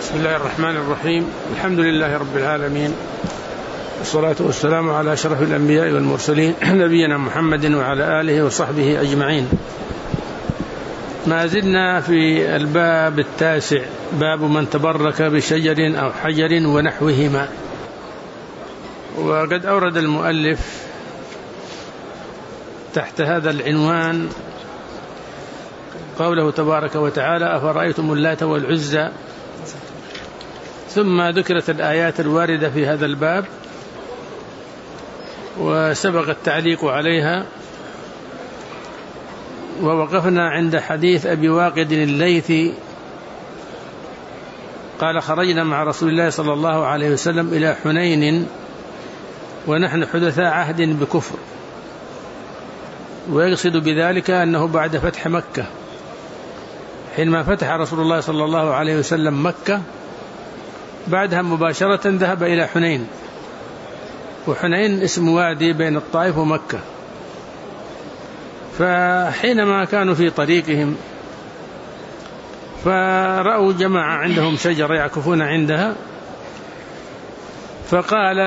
بسم الله الرحمن الرحيم. الحمد لله رب العالمين، والصلاة والسلام على أشرف الأنبياء والمرسلين نبينا محمد وعلى آله وصحبه أجمعين. ما زلنا في الباب التاسع، باب من تبرك بشجر أو حجر ونحوهما. وقد أورد المؤلف تحت هذا العنوان قوله تبارك وتعالى: أفرأيتم اللات والعزى، ثم ذكرت الآيات الواردة في هذا الباب وسبق التعليق عليها، ووقفنا عند حديث أبي واقد الليثي قال: خرجنا مع رسول الله صلى الله عليه وسلم إلى حنين ونحن حدثاء عهد بكفر، ويقصد بذلك أنه بعد فتح مكة، حينما فتح رسول الله صلى الله عليه وسلم مكة بعدها مباشرة ذهب إلى حنين، وحنين اسم وادي بين الطائف ومكة. فحينما كانوا في طريقهم فرأوا جماعة عندهم شجرة يعكفون عندها، فقال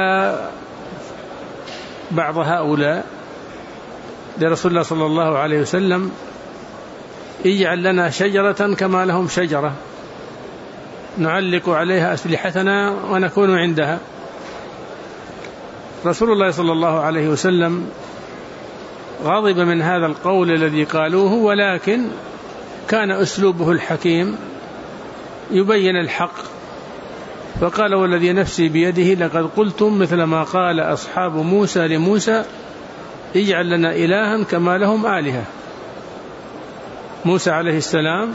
بعض هؤلاء لرسول الله صلى الله عليه وسلم: اجعل لنا شجرة كما لهم شجرة نعلق عليها أسلحتنا ونكون عندها. رسول الله صلى الله عليه وسلم غضب من هذا القول الذي قالوه، ولكن كان أسلوبه الحكيم يبين الحق، فقال: والذي نفسي بيده لقد قلتم مثل ما قال أصحاب موسى لموسى اجعل لنا إلها كما لهم آلهة. موسى عليه السلام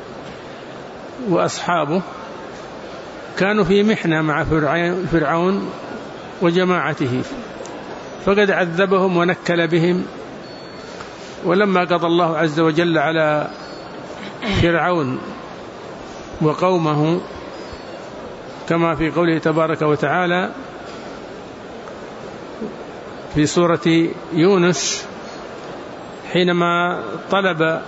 وأصحابه كانوا في محنة مع فرعون وجماعته، فقد عذبهم ونكل بهم. ولما قضى الله عز وجل على فرعون وقومه كما في قوله تبارك وتعالى في سورة يونس، حينما طلب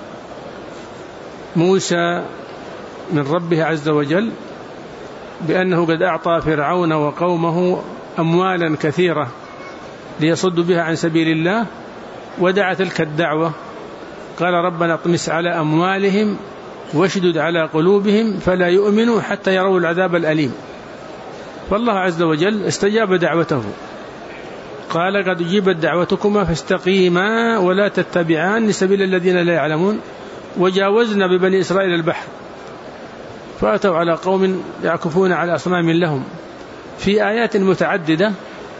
موسى من ربه عز وجل بأنه قد أعطى فرعون وقومه أموالا كثيرة ليصدوا بها عن سبيل الله، ودعا تلك الدعوة قال: ربنا اطمس على أموالهم واشدد على قلوبهم فلا يؤمنوا حتى يروا العذاب الأليم. فالله عز وجل استجاب دعوته، قال: قد أجيبت دعوتكما فاستقيما ولا تتبعان سبيل الذين لا يعلمون. وجاوزنا ببني إسرائيل البحر فأتوا على قوم يعكفون على أصنام لهم في آيات متعددة،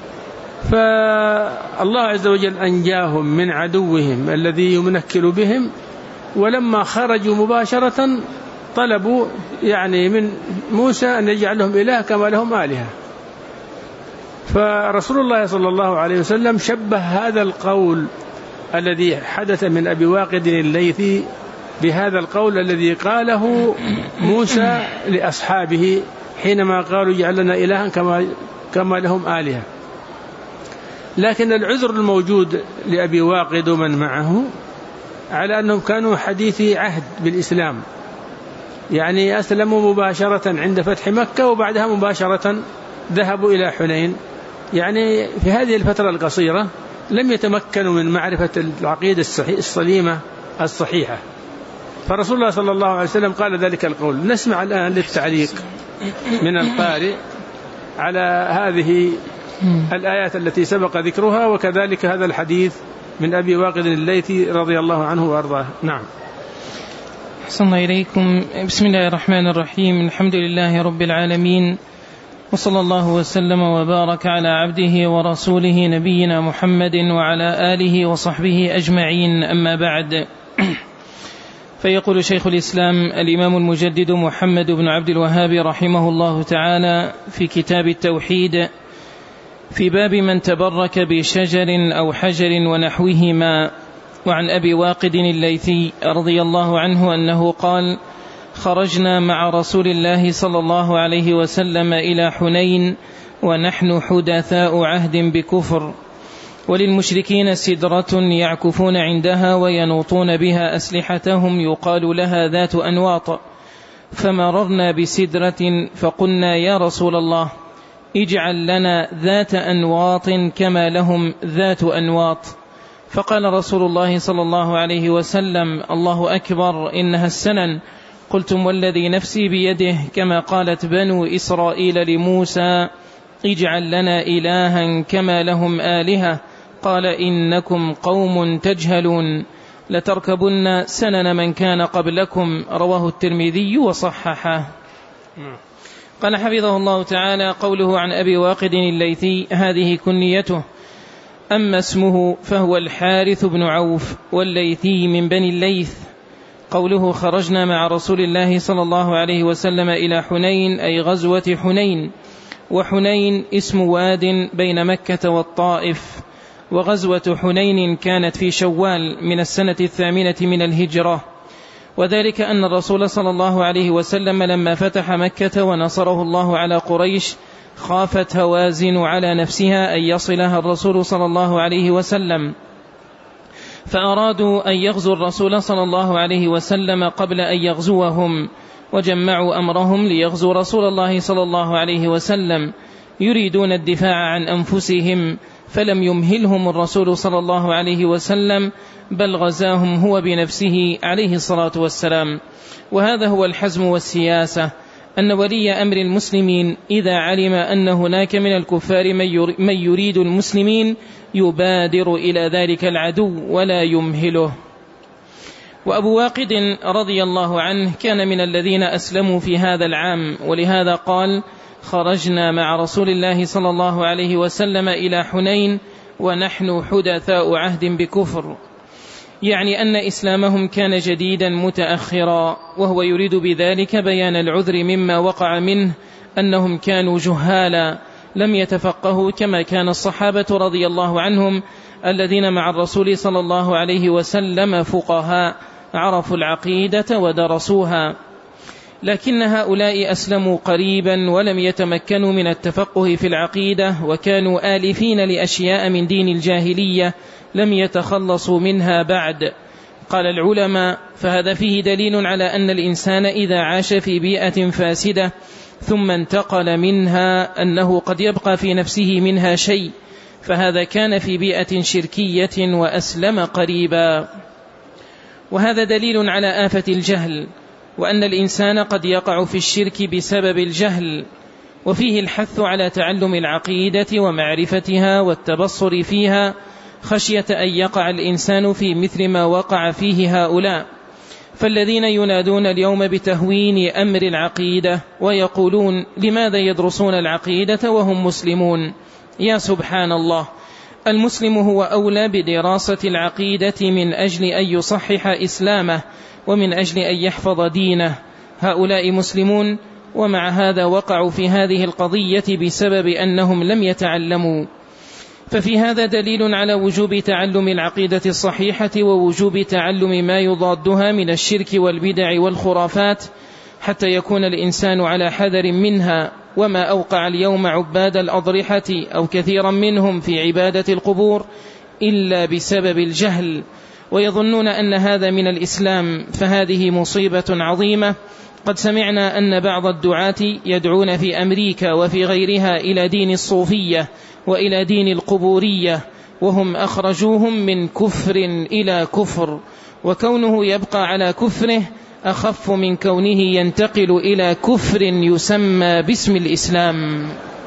فالله عز وجل أنجاهم من عدوهم الذي يمنكل بهم. ولما خرجوا مباشرة طلبوا من موسى أن يجعل لهم إله كما لهم آلهة. فرسول الله صلى الله عليه وسلم شبه هذا القول الذي حدث من أبي واقد الليثي بهذا القول الذي قاله موسى لأصحابه حينما قالوا اجعل لنا إلها كما لهم آلهة. لكن العذر الموجود لأبي واقد ومن معه على أنهم كانوا حديثي عهد بالإسلام، يعني أسلموا مباشرة عند فتح مكة وبعدها مباشرة ذهبوا إلى حنين، يعني في هذه الفترة القصيرة لم يتمكنوا من معرفة العقيدة السليمة الصحيحة. فرسول الله صلى الله عليه وسلم قال ذلك القول. نسمع الآن للتعليق من القارئ على هذه الآيات التي سبق ذكرها، وكذلك هذا الحديث من أبي واقد الليثي رضي الله عنه وأرضاه. نعم. أحسن الله إليكم. بسم الله الرحمن الرحيم. الحمد لله رب العالمين، وصلى الله وسلم وبارك على عبده ورسوله نبينا محمد وعلى آله وصحبه أجمعين. أما بعد، فيقول شيخ الإسلام الإمام المجدد محمد بن عبد الوهاب رحمه الله تعالى في كتاب التوحيد في باب من تبرك بشجر أو حجر ونحوهما. وعن أبي واقد الليثي رضي الله عنه أنه قال: خرجنا مع رسول الله صلى الله عليه وسلم إلى حنين ونحن حدثاء عهد بكفر، وللمشركين سدرة يعكفون عندها وينوطون بها أسلحتهم يقال لها ذات أنواط، فمررنا بسدرة فقلنا يا رسول الله اجعل لنا ذات أنواط كما لهم ذات أنواط. فقال رسول الله صلى الله عليه وسلم الله أكبر إنها السنن. قلتم والذي نفسي بيده كما قالت بنو إسرائيل لموسى اجعل لنا إلها كما لهم آلهة. قال إنكم قوم تجهلون لتركبن سنن من كان قبلكم. رواه الترمذي وصححه. قال حفظه الله تعالى قوله عن أبي واقد الليثي هذه كنيته، أما اسمه فهو الحارث بن عوف والليثي من بني الليث. قوله خرجنا مع رسول الله صلى الله عليه وسلم إلى حنين أي غزوة حنين، وحنين اسم واد بين مكة والطائف. وغزوة حنين كانت في شوال من السنة 8 من الهجرة، وذلك أن الرسول صلى الله عليه وسلم لما فتح مكة ونصره الله على قريش خافت هوازن على نفسها أن يصلها الرسول صلى الله عليه وسلم، فأرادوا أن يغزوا الرسول صلى الله عليه وسلم قبل أن يغزوهم، وجمعوا أمرهم ليغزوا رسول الله صلى الله عليه وسلم يريدون الدفاع عن أنفسهم، فلم يمهلهم الرسول صلى الله عليه وسلم بل غزاهم هو بنفسه عليه الصلاة والسلام. وهذا هو الحزم والسياسة، أن ولي أمر المسلمين إذا علم أن هناك من الكفار من يريد المسلمين يبادر إلى ذلك العدو ولا يمهله. وأبو واقد رضي الله عنه كان من الذين أسلموا في هذا العام، ولهذا قال خرجنا مع رسول الله صلى الله عليه وسلم إلى حنين ونحن حدثاء عهد بكفر، يعني أن إسلامهم كان جديدا متأخرا، وهو يريد بذلك بيان العذر مما وقع منه أنهم كانوا جهالا لم يتفقهوا كما كان الصحابة رضي الله عنهم الذين مع الرسول صلى الله عليه وسلم فقهاء عرفوا العقيدة ودرسوها. لكن هؤلاء أسلموا قريبا ولم يتمكنوا من التفقه في العقيدة، وكانوا آلفين لأشياء من دين الجاهلية لم يتخلصوا منها بعد. قال العلماء فهذا فيه دليل على أن الإنسان إذا عاش في بيئة فاسدة ثم انتقل منها أنه قد يبقى في نفسه منها شيء، فهذا كان في بيئة شركية وأسلم قريبا. وهذا دليل على آفة الجهل، وأن الإنسان قد يقع في الشرك بسبب الجهل، وفيه الحث على تعلم العقيدة ومعرفتها والتبصر فيها خشية أن يقع الإنسان في مثل ما وقع فيه هؤلاء. فالذين ينادون اليوم بتهوين أمر العقيدة ويقولون لماذا يدرسون العقيدة وهم مسلمون؟ يا سبحان الله، المسلم هو أولى بدراسة العقيدة من أجل أن يصحح إسلامه ومن أجل أن يحفظ دينه. هؤلاء مسلمون، ومع هذا وقعوا في هذه القضية بسبب أنهم لم يتعلموا. ففي هذا دليل على وجوب تعلم العقيدة الصحيحة ووجوب تعلم ما يضادها من الشرك والبدع والخرافات حتى يكون الإنسان على حذر منها. وما أوقع اليوم عباد الأضرحة أو كثيرا منهم في عبادة القبور إلا بسبب الجهل، ويظنون أن هذا من الإسلام، فهذه مصيبة عظيمة. قد سمعنا أن بعض الدعاة يدعون في أمريكا وفي غيرها إلى دين الصوفية وإلى دين القبورية، وهم أخرجوهم من كفر إلى كفر، وكونه يبقى على كفره أخف من كونه ينتقل إلى كفر يسمى باسم الإسلام.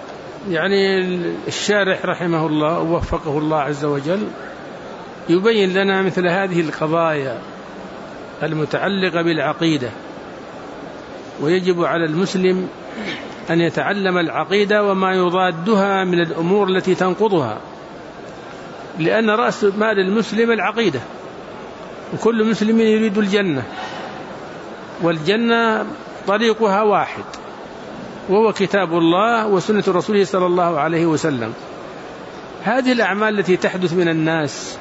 يعني الشارح رحمه الله ووفقه الله عز وجل يبين لنا مثل هذه القضايا المتعلقة بالعقيدة، ويجب على المسلم أن يتعلم العقيدة وما يضادها من الأمور التي تنقضها، لأن رأس مال المسلم العقيدة، وكل مسلم يريد الجنة، والجنة طريقها واحد وهو كتاب الله وسنة رسوله صلى الله عليه وسلم. هذه الأعمال التي تحدث من الناس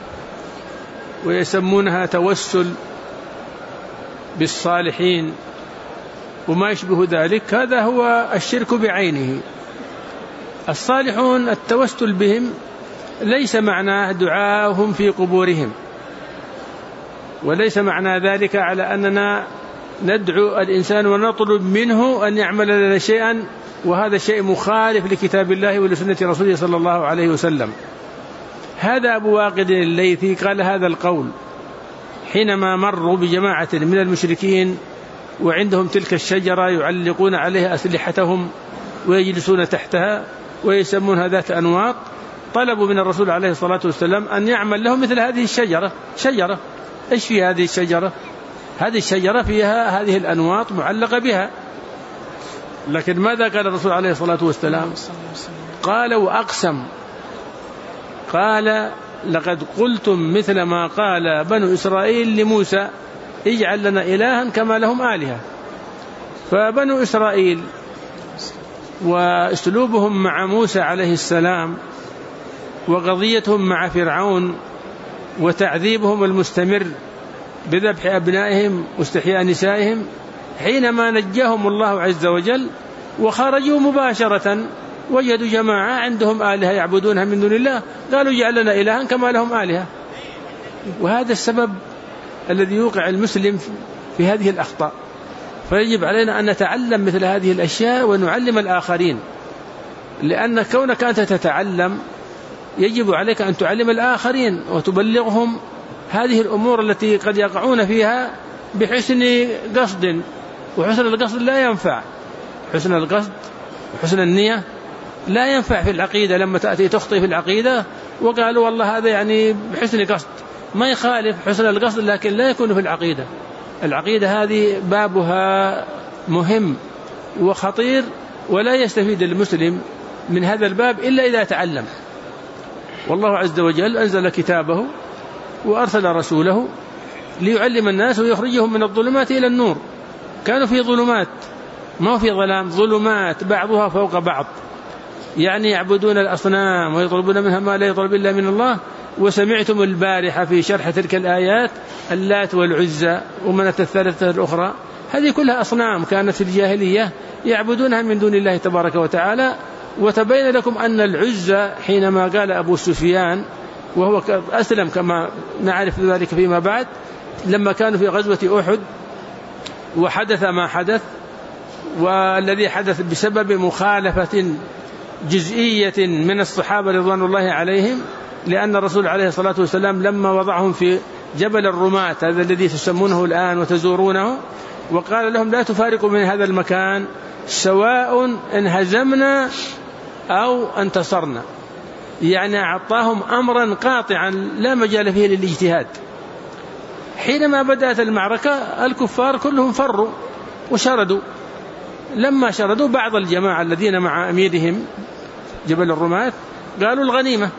ويسمونها توسل بالصالحين وما يشبه ذلك، هذا هو الشرك بعينه. الصالحون التوسل بهم ليس معناه دعاهم في قبورهم، وليس معنى ذلك على أننا ندعو الإنسان ونطلب منه أن يعمل لنا شيئا وهذا الشيء مخالف لكتاب الله ولسنة رسوله صلى الله عليه وسلم. هذا أبو واقد الليثي قال هذا القول حينما مروا بجماعة من المشركين وعندهم تلك الشجرة يعلقون عليها أسلحتهم ويجلسون تحتها ويسمونها ذات أنواط. طلبوا من الرسول عليه الصلاة والسلام أن يعمل لهم مثل هذه شجرة. إيش في هذه الشجرة؟ هذه الشجرة فيها هذه الأنواط معلقة بها. لكن ماذا قال الرسول عليه الصلاة والسلام؟ قال وأقسم، قال لقد قلتم مثل ما قال بنو إسرائيل لموسى اجعل لنا إلها كما لهم آلهة. فبنو إسرائيل وأسلوبهم مع موسى عليه السلام وقضيتهم مع فرعون وتعذيبهم المستمر بذبح أبنائهم واستحياء نسائهم، حينما نجاهم الله عز وجل وخرجوا مباشرة وجدوا جماعة عندهم آلهة يعبدونها من دون الله، قالوا اجعل لنا إلها كما لهم آلهة. وهذا السبب الذي يوقع المسلم في هذه الأخطاء. فيجب علينا أن نتعلم مثل هذه الأشياء ونعلم الآخرين، لأن كونك أنت تتعلم يجب عليك أن تعلم الآخرين وتبلغهم هذه الأمور التي قد يقعون فيها بحسن قصد، وحسن القصد لا ينفع. حسن القصد وحسن النية لا ينفع في العقيدة. لما تأتي تخطئ في العقيدة وقالوا والله هذا يعني بحسن قصد، ما يخالف حسن القصد لكن لا يكون في العقيدة. العقيدة هذه بابها مهم وخطير، ولا يستفيد المسلم من هذا الباب إلا إذا تعلم. والله عز وجل أنزل كتابه وأرسل رسوله ليعلم الناس ويخرجهم من الظلمات إلى النور. كانوا في ظلمات، ما في ظلام، ظلمات بعضها فوق بعض، يعني يعبدون الأصنام ويطلبون منها ما لا يطلب إلا من الله. وسمعتم البارحة في شرح تلك الآيات اللات والعزى ومناة الثالثة الأخرى، هذه كلها أصنام كانت في الجاهلية يعبدونها من دون الله تبارك وتعالى. وتبين لكم أن العزى حينما قال أبو سفيان وهو أسلم كما نعرف ذلك فيما بعد، لما كانوا في غزوة أحد وحدث ما حدث، والذي حدث بسبب مخالفة جزئية من الصحابة رضوان الله عليهم، لأن الرسول عليه الصلاة والسلام لما وضعهم في جبل الرماة هذا الذي تسمونه الآن وتزورونه، وقال لهم لا تفارقوا من هذا المكان سواء انهزمنا أو انتصرنا، يعني أعطاهم أمرا قاطعا لا مجال فيه للاجتهاد. حينما بدأت المعركة الكفار كلهم فروا وشردوا. لما شردوا بعض الجماعة الذين مع أميرهم جبل الرماة قالوا الغنيمة،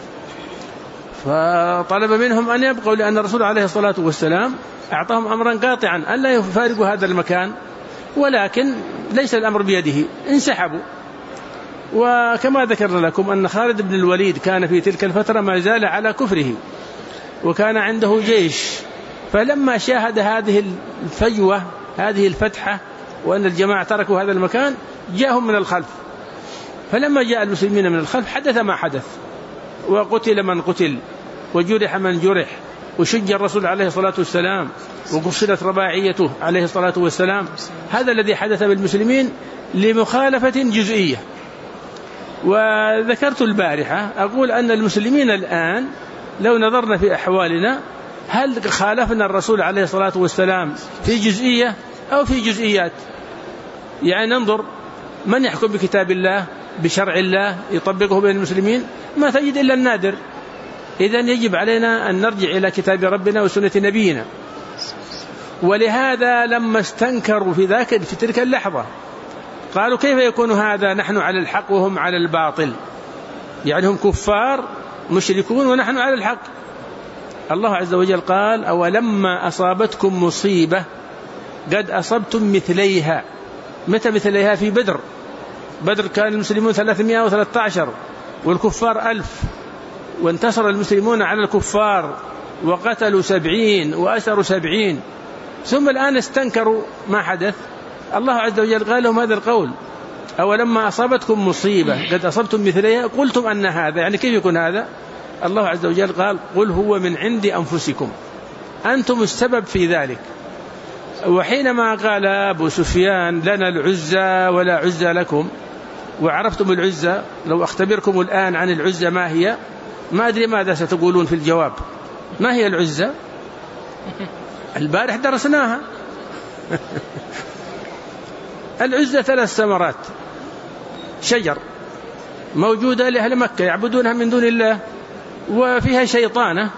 فطلب منهم أن يبقوا، لأن الرسول عليه الصلاة والسلام أعطاهم أمرا قاطعا ألا يفارقوا هذا المكان، ولكن ليس الأمر بيده، انسحبوا. وكما ذكرنا لكم أن خالد بن الوليد كان في تلك الفترة ما زال على كفره وكان عنده جيش، فلما شاهد هذه الفجوة هذه الفتحة وأن الجماعة تركوا هذا المكان جاءهم من الخلف. فلما جاء المسلمين من الخلف حدث ما حدث، وقتل من قتل وجرح من جرح وشج الرسول عليه الصلاة والسلام وقصلت رباعيته عليه الصلاة والسلام. هذا الذي حدث بالمسلمين لمخالفة جزئية. وذكرت البارحة أقول أن المسلمين الآن لو نظرنا في أحوالنا هل خالفنا الرسول عليه الصلاة والسلام في جزئية أو في جزئيات؟ يعني ننظر من يحكم بكتاب الله بشرع الله يطبقه بين المسلمين، ما تجد إلا النادر. إذن يجب علينا أن نرجع إلى كتاب ربنا وسنة نبينا. ولهذا لما استنكروا في تلك اللحظة قالوا كيف يكون هذا، نحن على الحق وهم على الباطل، يعني هم كفار مشركون ونحن على الحق. الله عز وجل قال أولما أصابتكم مصيبة قد أصبتم مثليها. متى مثليها؟ في بدر. بدر كان المسلمون 313 والكفار 1000، وانتصر المسلمون على الكفار وقتلوا 70 وأسروا 70. ثم الآن استنكروا ما حدث. الله عز وجل قال لهم هذا القول أولما أصابتكم مصيبة قد أصبتم مثليها قلتم أن هذا، يعني كيف يكون هذا؟ الله عز وجل قال قل هو من عند أنفسكم، أنتم السبب في ذلك. وحينما قال أبو سفيان لنا العزى ولا عزى لكم وعرفتم العزى، لو أختبركم الآن عن العزى ما هي، ما أدري ماذا ستقولون في الجواب. ما هي العزى؟ البارح درسناها. العزى 3 ثمرات، شجر موجودة لأهل مكة يعبدونها من دون الله، وفيها شيطانة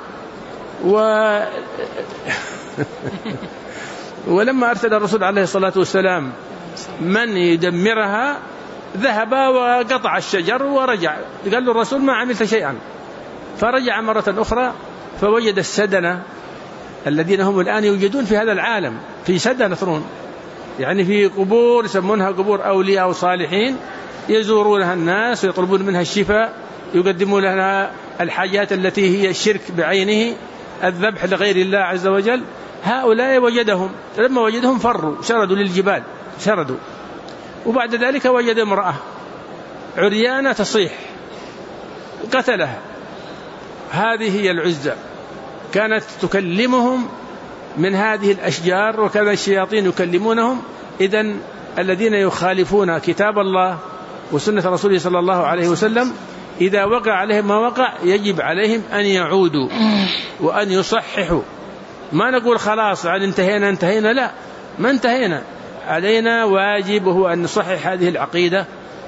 ولما أرسل الرسول عليه الصلاة والسلام من يدمرها ذهب وقطع الشجر ورجع، قال له الرسول ما عملت شيئا، فرجع مرة أخرى فوجد السدنة الذين هم الآن يوجدون في هذا العالم، في سدنة يعني في قبور يسمونها قبور أولياء وصالحين يزورونها الناس ويطلبون منها الشفاء، يقدمون لها الحاجات التي هي الشرك بعينه، الذبح لغير الله عز وجل. هؤلاء وجدهم، لما وجدهم فروا شردوا للجبال، شردوا. وبعد ذلك وجد امرأة عريانة تصيح، قتلها. هذه هي العزة، كانت تكلمهم من هذه الأشجار، وكذا الشياطين يكلمونهم. إذن الذين يخالفون كتاب الله وسنة رسوله صلى الله عليه وسلم إذا وقع عليهم ما وقع يجب عليهم أن يعودوا وأن يصححوا. ما نقول خلاص عن انتهينا، لا، ما انتهينا، علينا واجب هو أن نصحح هذه العقيدة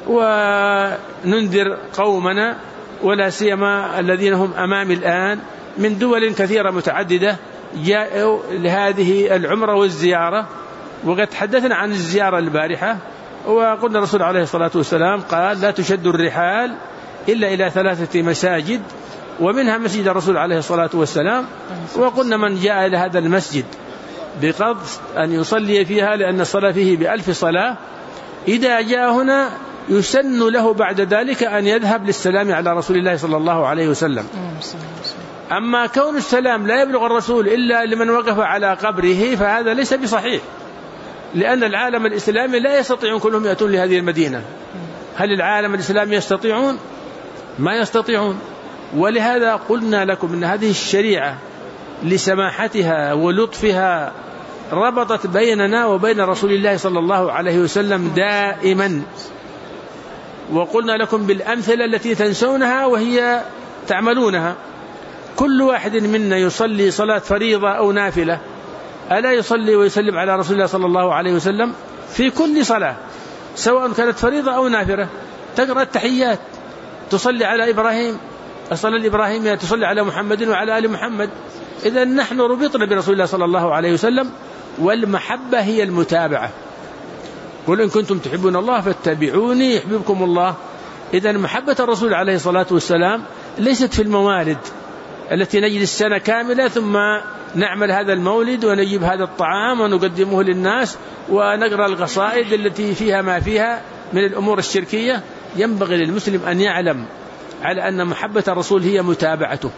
وننذر قومنا، ولا سيما الذين هم أمام الآن من دول كثيرة متعددة جاءوا لهذه العمرة والزيارة. وقد تحدثنا عن الزيارة البارحة، وقلنا الرسول عليه الصلاة والسلام قال لا تشد الرحال إلا إلى 3 مساجد، ومنها مسجد الرسول عليه الصلاة والسلام. وقلنا من جاء إلى هذا المسجد بقصد أن يصلي فيها لأن الصلاة فيه ب1000 صلاة، إذا جاء هنا يسن له بعد ذلك أن يذهب للسلام على رسول الله صلى الله عليه وسلم. أما كون السلام لا يبلغ الرسول إلا لمن وقف على قبره فهذا ليس بصحيح، لأن العالم الإسلامي لا يستطيعون كلهم يأتون لهذه المدينة. هل العالم الإسلامي يستطيعون؟ ما يستطيعون. ولهذا قلنا لكم أن هذه الشريعة لسماحتها ولطفها ربطت بيننا وبين رسول الله صلى الله عليه وسلم دائما. وقلنا لكم بالأمثلة التي تنسونها وهي تعملونها. كل واحد منا يصلي صلاة فريضة أو نافلة، ألا يصلي ويسلم على رسول الله صلى الله عليه وسلم في كل صلاة سواء كانت فريضة أو نافلة؟ تقرأ التحيات، تصلي على إبراهيم، الصلاة الإبراهيمية، تصلي على محمد وعلى آل محمد. إذا نحن ربطنا برسول الله صلى الله عليه وسلم، والمحبة هي المتابعة. قل إن كنتم تحبون الله فاتبعوني يحببكم الله. إذا محبة الرسول عليه الصلاة والسلام ليست في الموالد التي نجلس سنة كاملة ثم نعمل هذا المولد ونجيب هذا الطعام ونقدمه للناس ونقرأ القصائد التي فيها ما فيها من الأمور الشركية. ينبغي للمسلم أن يعلم على أن محبة الرسول هي متابعته،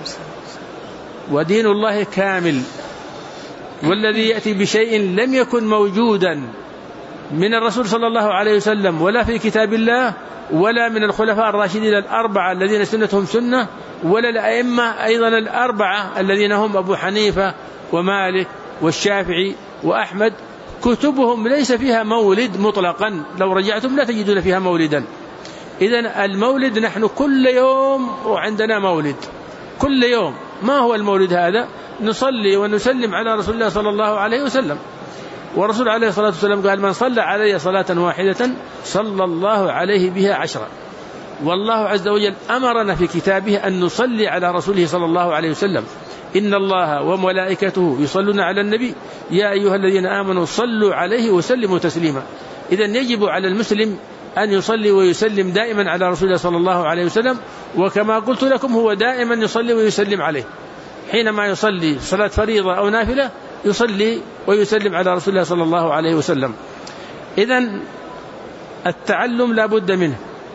ودين الله كامل. والذي يأتي بشيء لم يكن موجودا من الرسول صلى الله عليه وسلم ولا في كتاب الله ولا من الخلفاء الراشدين ال4 الذين سنتهم سنة، ولا الأئمة أيضا ال4 الذين هم أبو حنيفة ومالك والشافعي وأحمد، كتبهم ليس فيها مولد مطلقا، لو رجعتم لا تجدون فيها مولدا. إذن المولد نحن كل يوم وعندنا مولد، كل يوم. ما هو المولد هذا؟ نصلي ونسلم على رسول الله صلى الله عليه وسلم. ورسول عليه الصلاة والسلام قال من صلى علي صلاة واحدة صلى الله عليه بها 10. والله عز وجل أمرنا في كتابه أن نصلي على رسوله صلى الله عليه وسلم. إن الله وملائكته يصلون على النبي يا أيها الذين آمنوا صلوا عليه وسلموا تسليما. إذن يجب على المسلم أن يصلي ويسلم دائما على رسول الله صلى الله عليه وسلم، وكما قلت لكم هو دائما يصلي ويسلم عليه. حينما يصلي صلاة فريضة أو نافلة يصلي ويسلم على رسول الله صلى الله عليه وسلم. إذن التعلم لا بد منه،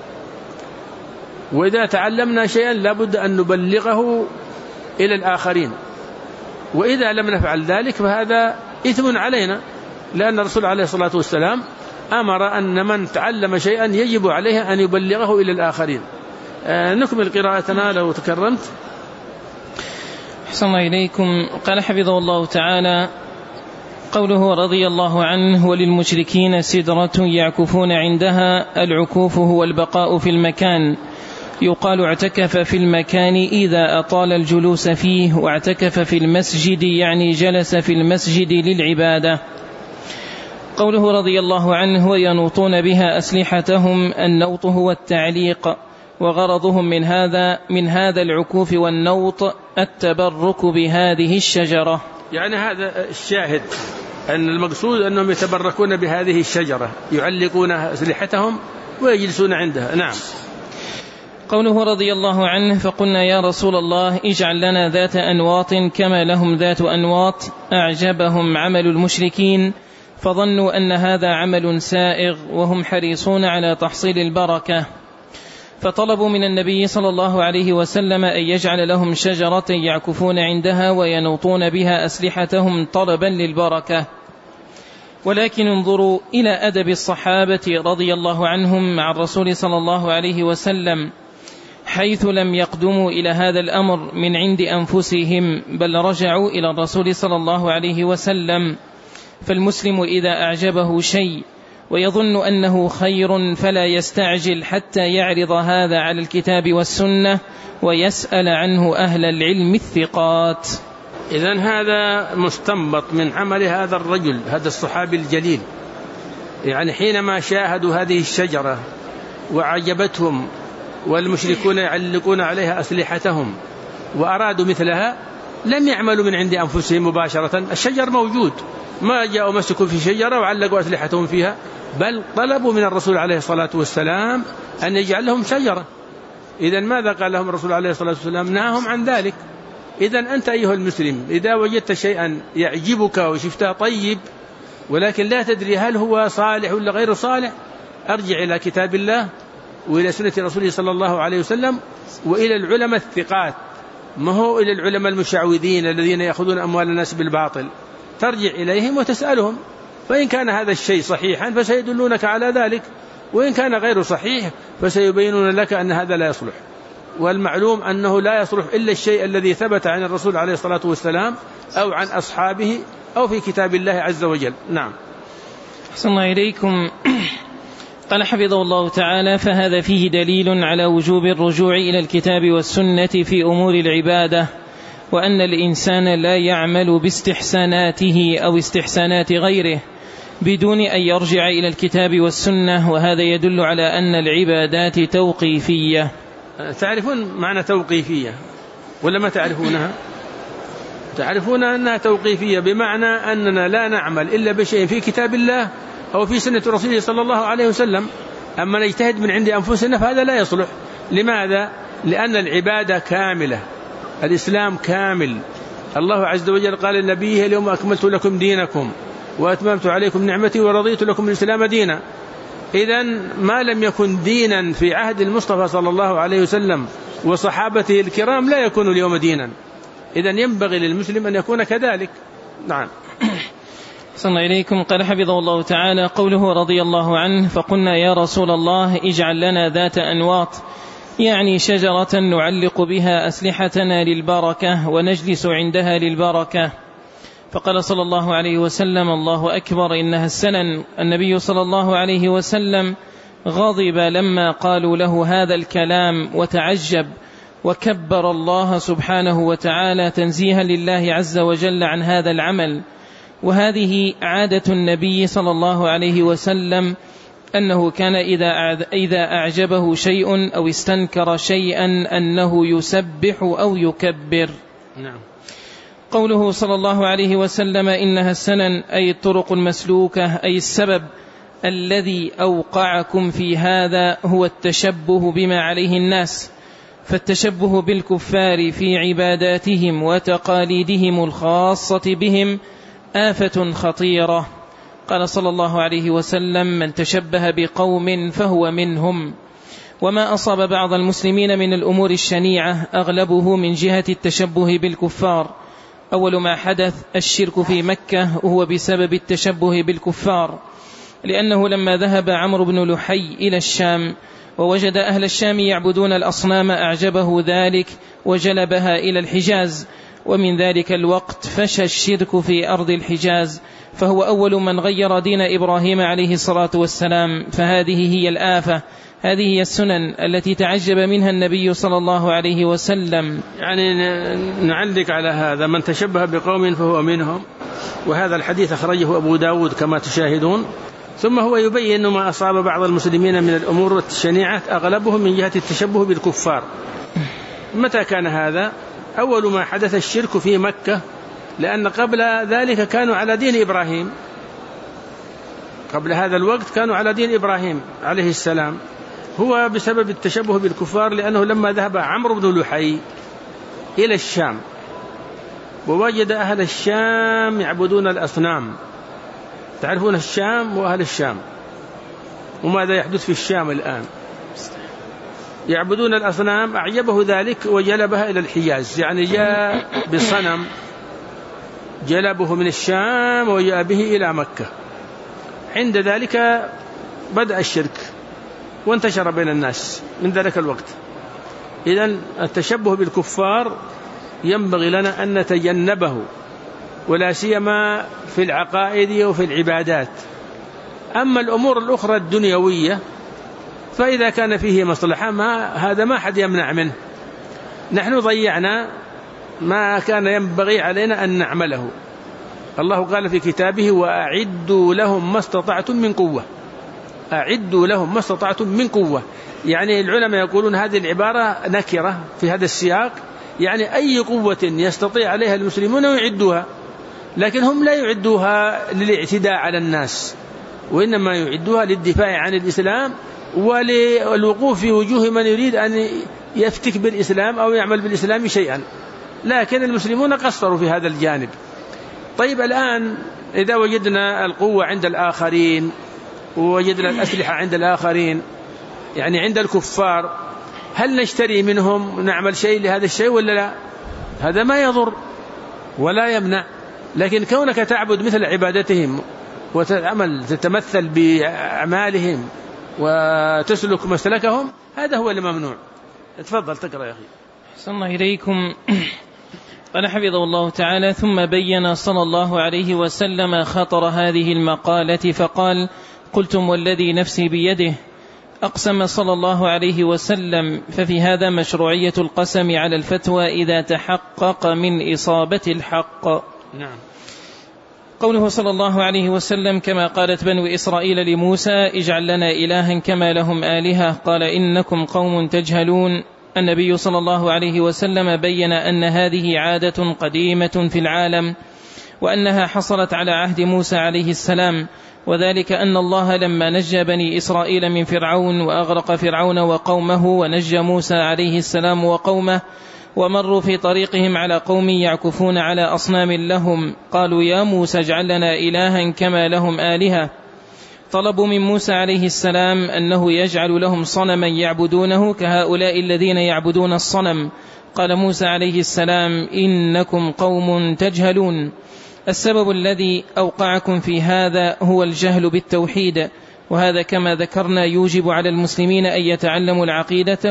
وإذا تعلمنا شيئا لا بد أن نبلغه إلى الآخرين، وإذا لم نفعل ذلك فهذا إثم علينا، لأن الرسول عليه الصلاة والسلام أمر أن من تعلم شيئا يجب عليه أن يبلغه إلى الآخرين. نكمل قراءتنا لو تكرمت. أحسن الله إليكم. قال حفظه الله تعالى: قوله رضي الله عنه: وللمشركين سدرة يعكفون عندها. العكوف هو البقاء في المكان، يقال اعتكف في المكان إذا أطال الجلوس فيه، واعتكف في المسجد يعني جلس في المسجد للعبادة. قوله رضي الله عنه: وينوطون بها أسلحتهم. النوط هو التعليق، وغرضهم من هذا العكوف والنوط التبرك بهذه الشجرة. يعني هذا الشاهد أن المقصود أنهم يتبركون بهذه الشجرة، يعلقون أسلحتهم ويجلسون عندها. نعم. قوله رضي الله عنه: فقلنا يا رسول الله اجعل لنا ذات أنواط كما لهم ذات أنواط. أعجبهم عمل المشركين فظنوا أن هذا عمل سائغ، وهم حريصون على تحصيل البركة، فطلبوا من النبي صلى الله عليه وسلم أن يجعل لهم شجرة يعكفون عندها وينوطون بها أسلحتهم طلبا للبركة. ولكن انظروا إلى أدب الصحابة رضي الله عنهم مع الرسول صلى الله عليه وسلم، حيث لم يقدموا إلى هذا الأمر من عند أنفسهم، بل رجعوا إلى الرسول صلى الله عليه وسلم. فالمسلم إذا أعجبه شيء ويظن أنه خير فلا يستعجل حتى يعرض هذا على الكتاب والسنة ويسأل عنه أهل العلم الثقات. إذن هذا مستنبط من عمل هذا الرجل، هذا الصحابي الجليل، يعني حينما شاهدوا هذه الشجرة وعجبتهم والمشركون يعلقون عليها أسلحتهم وأرادوا مثلها، لم يعملوا من عند أنفسهم مباشرة، الشجر موجود، ما جاءوا مسكوا في شجرة وعلقوا أسلحتهم فيها، بل طلبوا من الرسول عليه الصلاة والسلام أن يجعل لهم شجرة. إذن ماذا قال لهم الرسول عليه الصلاة والسلام؟ نهاهم عن ذلك. إذن أنت أيها المسلم إذا وجدت شيئا يعجبك وشفته طيب ولكن لا تدري هل هو صالح ولا غير صالح، أرجع إلى كتاب الله وإلى سنة رسوله صلى الله عليه وسلم وإلى العلماء الثقات، ما هو إلى العلماء المشعوذين الذين يأخذون أموال الناس بالباطل. ترجع إليهم وتسألهم، فإن كان هذا الشيء صحيحا فسيدلونك على ذلك، وإن كان غير صحيح فسيبينون لك أن هذا لا يصلح. والمعلوم أنه لا يصلح إلا الشيء الذي ثبت عن الرسول عليه الصلاة والسلام أو عن أصحابه أو في كتاب الله عز وجل. نعم. أحسن الله إليكم. قال حفظه الله تعالى: فهذا فيه دليل على وجوب الرجوع إلى الكتاب والسنة في أمور العبادة، وأن الإنسان لا يعمل باستحساناته أو استحسانات غيره بدون أن يرجع إلى الكتاب والسنة، وهذا يدل على أن العبادات توقيفية. تعرفون معنى توقيفية ولا ما تعرفونها؟ تعرفون أنها توقيفية بمعنى أننا لا نعمل إلا بشيء في كتاب الله أو في سنة رسوله صلى الله عليه وسلم، أما نجتهد من عند أنفسنا فهذا لا يصلح. لماذا؟ لأن العبادة كاملة، الإسلام كامل. الله عز وجل قال لنبيه: اليوم أكملت لكم دينكم وأتممت عليكم نعمتي ورضيت لكم الإسلام دينا. إذن ما لم يكن دينا في عهد المصطفى صلى الله عليه وسلم وصحابته الكرام لا يكون اليوم دينا. إذن ينبغي للمسلم أن يكون كذلك. نعم. صلى إليكم. قال حفظه الله تعالى: قوله رضي الله عنه: فقلنا يا رسول الله اجعل لنا ذات أنواط، يعني شجرة نعلق بها أسلحتنا للبركة ونجلس عندها للبركة. فقال صلى الله عليه وسلم: الله أكبر إنها السنن. النبي صلى الله عليه وسلم غضب لما قالوا له هذا الكلام وتعجب، وكبر الله سبحانه وتعالى تنزيها لله عز وجل عن هذا العمل. وهذه عادة النبي صلى الله عليه وسلم، أنه كان إذا أعجبه شيء أو استنكر شيئا أنه يسبح أو يكبر. نعم. قوله صلى الله عليه وسلم: إنها السنن، أي الطرق المسلوكة، أي السبب الذي أوقعكم في هذا هو التشبه بما عليه الناس، فالتشبه بالكفار في عباداتهم وتقاليدهم الخاصة بهم آفة خطيرة. قال صلى الله عليه وسلم: من تشبه بقوم فهو منهم. وما أصاب بعض المسلمين من الأمور الشنيعة أغلبه من جهة التشبه بالكفار. أول ما حدث الشرك في مكة وهو بسبب التشبه بالكفار، لأنه لما ذهب عمرو بن لحي إلى الشام ووجد أهل الشام يعبدون الأصنام أعجبه ذلك وجلبها إلى الحجاز، ومن ذلك الوقت فشى الشرك في أرض الحجاز، فهو أول من غير دين إبراهيم عليه الصلاة والسلام، فهذه هي الآفة، هذه هي السنن التي تعجب منها النبي صلى الله عليه وسلم. يعني نعلق على هذا: من تشبه بقوم فهو منهم، وهذا الحديث أخرجه أبو داود كما تشاهدون. ثم هو يبين ما أصاب بعض المسلمين من الأمور الشنيعة أغلبهم من جهة التشبه بالكفار. متى كان هذا؟ أول ما حدث الشرك في مكة، لأن قبل ذلك كانوا على دين إبراهيم، قبل هذا الوقت كانوا على دين إبراهيم عليه السلام. هو بسبب التشبه بالكفار، لأنه لما ذهب عمرو بن لحي إلى الشام ووجد أهل الشام يعبدون الأصنام. تعرفون الشام وأهل الشام وماذا يحدث في الشام الآن؟ يعبدون الأصنام. أعجبه ذلك وجلبها إلى الحجاز، يعني جاء بصنم جلبه من الشام وجاء به إلى مكة. عند ذلك بدأ الشرك وانتشر بين الناس من ذلك الوقت. إذن التشبه بالكفار ينبغي لنا أن نتجنبه، ولا سيما في العقائد وفي العبادات. أما الأمور الأخرى الدنيوية فإذا كان فيه مصلحة هذا ما حد يمنع منه. نحن ضيعنا ما كان ينبغي علينا أن نعمله. الله قال في كتابه: وأعدوا لهم ما استطعتم من قوة. أعدوا لهم ما استطعتم من قوة، يعني العلماء يقولون هذه العبارة نكرة في هذا السياق، يعني أي قوة يستطيع عليها المسلمون يعدوها، لكن هم لا يعدوها للاعتداء على الناس، وإنما يعدوها للدفاع عن الإسلام وللوقوف في وجوه من يريد أن يفتك بالإسلام أو يعمل بالإسلام شيئا. لكن المسلمون قصروا في هذا الجانب. طيب الآن إذا وجدنا القوة عند الآخرين ووجدنا الأسلحة عند الآخرين، يعني عند الكفار، هل نشتري منهم نعمل شيء لهذا الشيء ولا لا؟ هذا ما يضر ولا يمنع. لكن كونك تعبد مثل عبادتهم وتعمل تتمثل بأعمالهم وتسلك مسلكهم، هذا هو الممنوع. تفضل تقرأ يا أخي. أحسن الله إليكم. قال حفظه الله تعالى: ثم بين صلى الله عليه وسلم خطر هذه المقالة فقال: قلتم والذي نفسي بيده. أقسم صلى الله عليه وسلم، ففي هذا مشروعية القسم على الفتوى إذا تحقق من إصابة الحق. نعم. قوله صلى الله عليه وسلم: كما قالت بنو إسرائيل لموسى: اجعل لنا إلها كما لهم آلهة، قال إنكم قوم تجهلون. النبي صلى الله عليه وسلم بين أن هذه عادة قديمة في العالم، وأنها حصلت على عهد موسى عليه السلام، وذلك أن الله لما نجى بني إسرائيل من فرعون وأغرق فرعون وقومه ونجى موسى عليه السلام وقومه، ومروا في طريقهم على قوم يعكفون على أصنام لهم، قالوا: يا موسى اجعل لنا إلها كما لهم آلهة. طلبوا من موسى عليه السلام أنه يجعل لهم صنما يعبدونه كهؤلاء الذين يعبدون الصنم. قال موسى عليه السلام: إنكم قوم تجهلون. السبب الذي أوقعكم في هذا هو الجهل بالتوحيد، وهذا كما ذكرنا يوجب على المسلمين أن يتعلموا العقيدة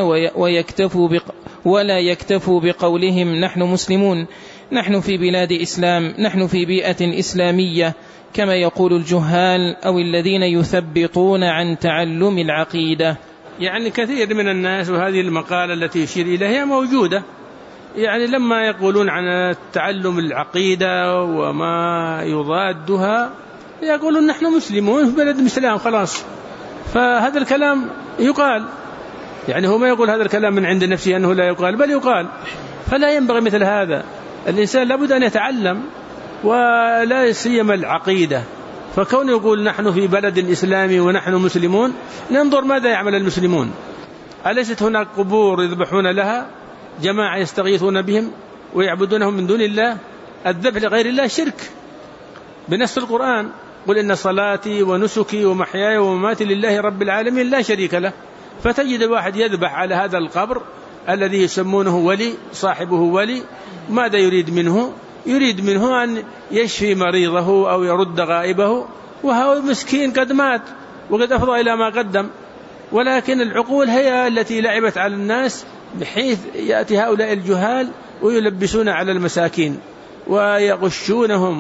ولا يكتفوا بقولهم نحن مسلمون، نحن في بلاد إسلام، نحن في بيئة إسلامية، كما يقول الجهال أو الذين يثبطون عن تعلم العقيدة. يعني كثير من الناس، وهذه المقالة التي يشير إليها موجودة، يعني لما يقولون عن تعلم العقيدة وما يضادها يقولون نحن مسلمون في بلد الإسلام خلاص. فهذا الكلام يقال، يعني هو ما يقول هذا الكلام من عند نفسه أنه لا يقال، بل يقال. فلا ينبغي مثل هذا. الإنسان لابد أن يتعلم، ولا سيما العقيدة. فكون يقول نحن في بلد الإسلام ونحن مسلمون، ننظر ماذا يعمل المسلمون. أليست هناك قبور يذبحون لها، جماعة يستغيثون بهم ويعبدونهم من دون الله؟ الذبح لغير الله شرك بنص القرآن: قل إن صلاتي ونسكي ومحياي ومماتي لله رب العالمين لا شريك له. فتجد واحد يذبح على هذا القبر الذي يسمونه ولي، صاحبه ولي. ماذا يريد منه؟ يريد منه أن يشفي مريضه أو يرد غائبه، وهو مسكين قد مات وقد أفضى إلى ما قدم. ولكن العقول هي التي لعبت على الناس، بحيث يأتي هؤلاء الجهال ويلبسون على المساكين ويغشونهم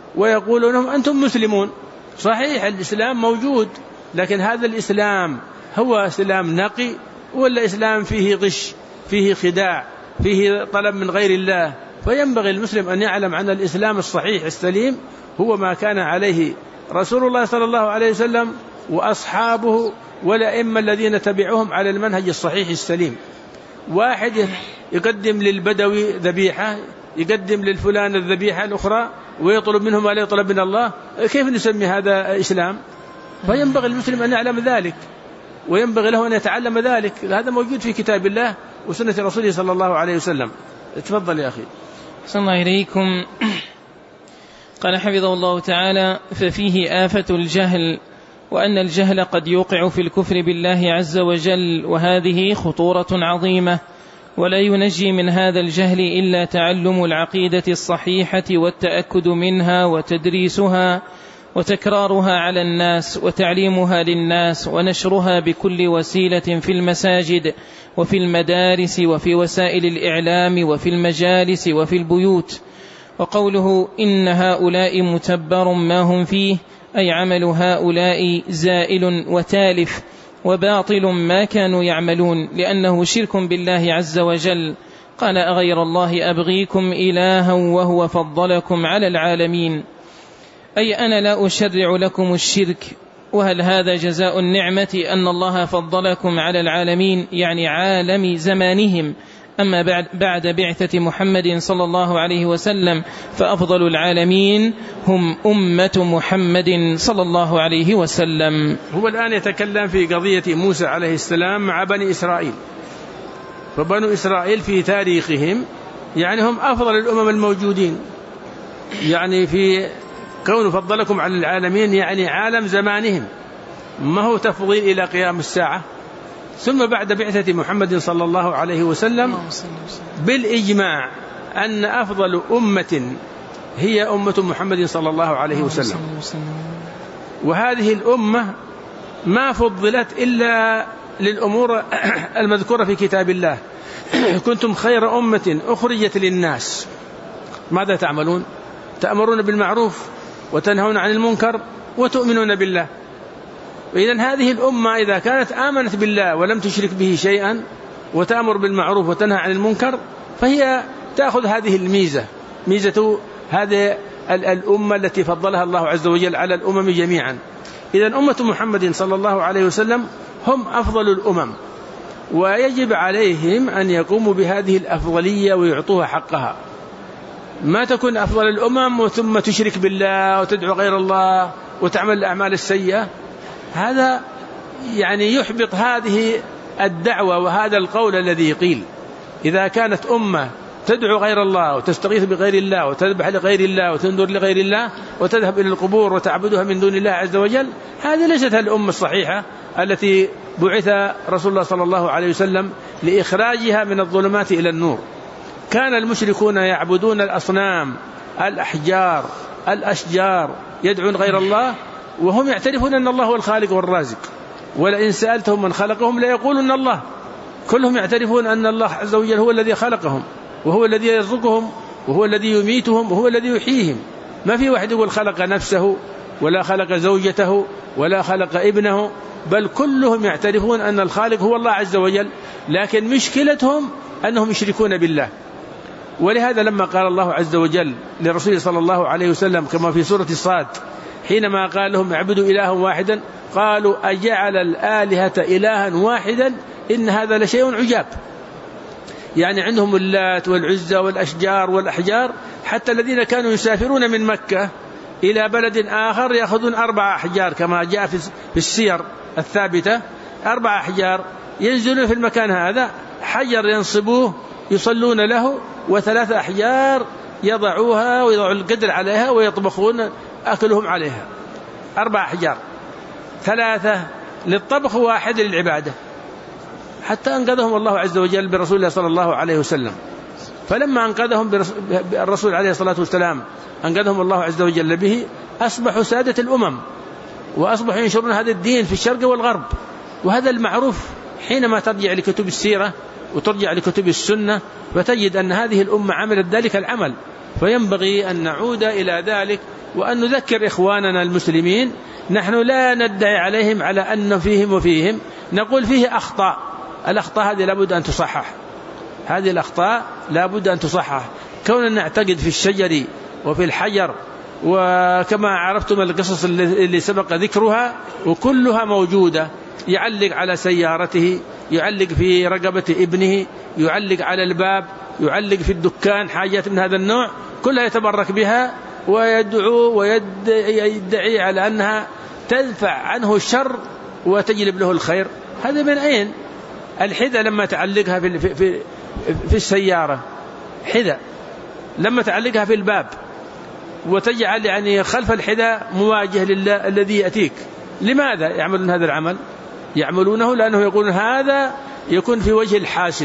ويقولون لهم أنتم مسلمون. صحيح الإسلام موجود، لكن هذا الإسلام هو إسلام نقي ولا إسلام فيه غش، فيه خداع، فيه طلب من غير الله؟ فينبغي المسلم أن يعلم أن الإسلام الصحيح السليم هو ما كان عليه رسول الله صلى الله عليه وسلم وأصحابه والأئمة الذين تبعوهم على المنهج الصحيح السليم. واحد يقدم للبدوي ذبيحة، يقدم للفلان الذبيحة الأخرى، ويطلب منهم ما لا يطلب من الله، كيف نسمي هذا إسلام؟ فينبغي المسلم أن يعلم ذلك، وينبغي له أن يتعلم ذلك. هذا موجود في كتاب الله وسنة رسوله صلى الله عليه وسلم. تفضل يا أخي. صلى الله إليكم. قال حفظه الله تعالى: ففيه آفة الجهل، وأن الجهل قد يوقع في الكفر بالله عز وجل، وهذه خطورة عظيمة، ولا ينجي من هذا الجهل إلا تعلم العقيدة الصحيحة والتأكد منها وتدريسها وتكرارها على الناس وتعليمها للناس ونشرها بكل وسيلة في المساجد وفي المدارس وفي وسائل الإعلام وفي المجالس وفي البيوت. وقوله إن هؤلاء متبر ما هم فيه، أي عمل هؤلاء زائل وتالف وباطل ما كانوا يعملون، لأنه شرك بالله عز وجل. قال: أغير الله أبغيكم إلها وهو فضلكم على العالمين، أي أنا لا أشرع لكم الشرك. وهل هذا جزاء النعمة أن الله فضلكم على العالمين، يعني عالم زمانهم؟ أما بعد بعثة محمد صلى الله عليه وسلم فأفضل العالمين هم أمة محمد صلى الله عليه وسلم. هو الآن يتكلم في قضية موسى عليه السلام مع بني إسرائيل. فبنو إسرائيل في تاريخهم يعني هم أفضل الأمم الموجودين، يعني في كون فضلكم على العالمين يعني عالم زمانهم، ما هو تفضيل إلى قيام الساعة. ثم بعد بعثة محمد صلى الله عليه وسلم بالإجماع أن أفضل أمة هي أمة محمد صلى الله عليه وسلم، وهذه الأمة ما فضلت إلا للأمور المذكورة في كتاب الله: كنتم خير أمة أخرجت للناس. ماذا تعملون؟ تأمرون بالمعروف وتنهون عن المنكر وتؤمنون بالله. وإذن هذه الأمة إذا كانت آمنت بالله ولم تشرك به شيئا وتأمر بالمعروف وتنهى عن المنكر، فهي تأخذ هذه الميزة، ميزة هذه الأمة التي فضلها الله عز وجل على الأمم جميعا. إذن أمة محمد صلى الله عليه وسلم هم أفضل الأمم، ويجب عليهم أن يقوموا بهذه الأفضلية ويعطوها حقها. ما تكون أفضل الأمم وثم تشرك بالله وتدعو غير الله وتعمل الأعمال السيئة، هذا يعني يحبط هذه الدعوة وهذا القول الذي قيل. إذا كانت أمة تدعو غير الله وتستغيث بغير الله وتذبح لغير الله وتنذر لغير الله وتذهب إلى القبور وتعبدها من دون الله عز وجل، هذه ليست الأمة الصحيحة التي بعث رسول الله صلى الله عليه وسلم لإخراجها من الظلمات إلى النور. كان المشركون يعبدون الأصنام، الأحجار، الأشجار، يدعون غير الله وهم يعترفون أن الله هو الخالق والرازق، ولئن سألتهم من خلقهم ليقولون الله. كلهم يعترفون أن الله عز وجل هو الذي خلقهم وهو الذي يرزقهم وهو الذي يميتهم وهو الذي يحييهم. ما في واحد يقول خلق نفسه ولا خلق زوجته ولا خلق ابنه، بل كلهم يعترفون أن الخالق هو الله عز وجل، لكن مشكلتهم أنهم يشركون بالله. ولهذا لما قال الله عز وجل لرسوله صلى الله عليه وسلم كما في سورة الصاد حينما قال لهم اعبدوا إلها واحدا قالوا أجعل الآلهة إلها واحدا إن هذا لشيء عجاب. يعني عندهم اللات والعزى والأشجار والأحجار، حتى الذين كانوا يسافرون من مكة إلى بلد آخر يأخذون 4 أحجار كما جاء في السير الثابتة، 4 أحجار ينزلون في المكان هذا، حجر ينصبوه يصلون له، و3 أحجار يضعوها ويضعوا القدر عليها ويطبخون أكلهم عليها. 4 أحجار، 3 للطبخ و1 للعبادة، حتى أنقذهم الله عز وجل برسول الله صلى الله عليه وسلم. فلما أنقذهم بالرسول عليه الصلاة والسلام أنقذهم الله عز وجل به، أصبحوا سادة الأمم وأصبحوا ينشرون هذا الدين في الشرق والغرب. وهذا المعروف حينما ترجع لكتب السيرة وترجع لكتب السنة فتجد أن هذه الأمة عملت ذلك العمل. فينبغي أن نعود إلى ذلك وأن نذكر إخواننا المسلمين. نحن لا ندعي عليهم على أن فيهم وفيهم، نقول فيه أخطاء، الأخطاء هذه لابد أن تصحح، هذه الأخطاء لابد أن تصحح. كوننا نعتقد في الشجر وفي الحجر، وكما عرفتم القصص اللي سبق ذكرها وكلها موجودة، يعلق على سيارته، يعلق في رقبة ابنه، يعلق على الباب، يعلق في الدكان، حاجات من هذا النوع كلها يتبرك بها ويدعو ويدعي على أنها تدفع عنه الشر وتجلب له الخير. هذا من أين؟ الحذاء لما تعلقها في السيارة، حذاء لما تعلقها في الباب وتجعل يعني خلف الحذاء مواجه لله الذي يأتيك، لماذا يعملون هذا العمل؟ يعملونه لأنه يقولون هذا يكون في وجه الحاسد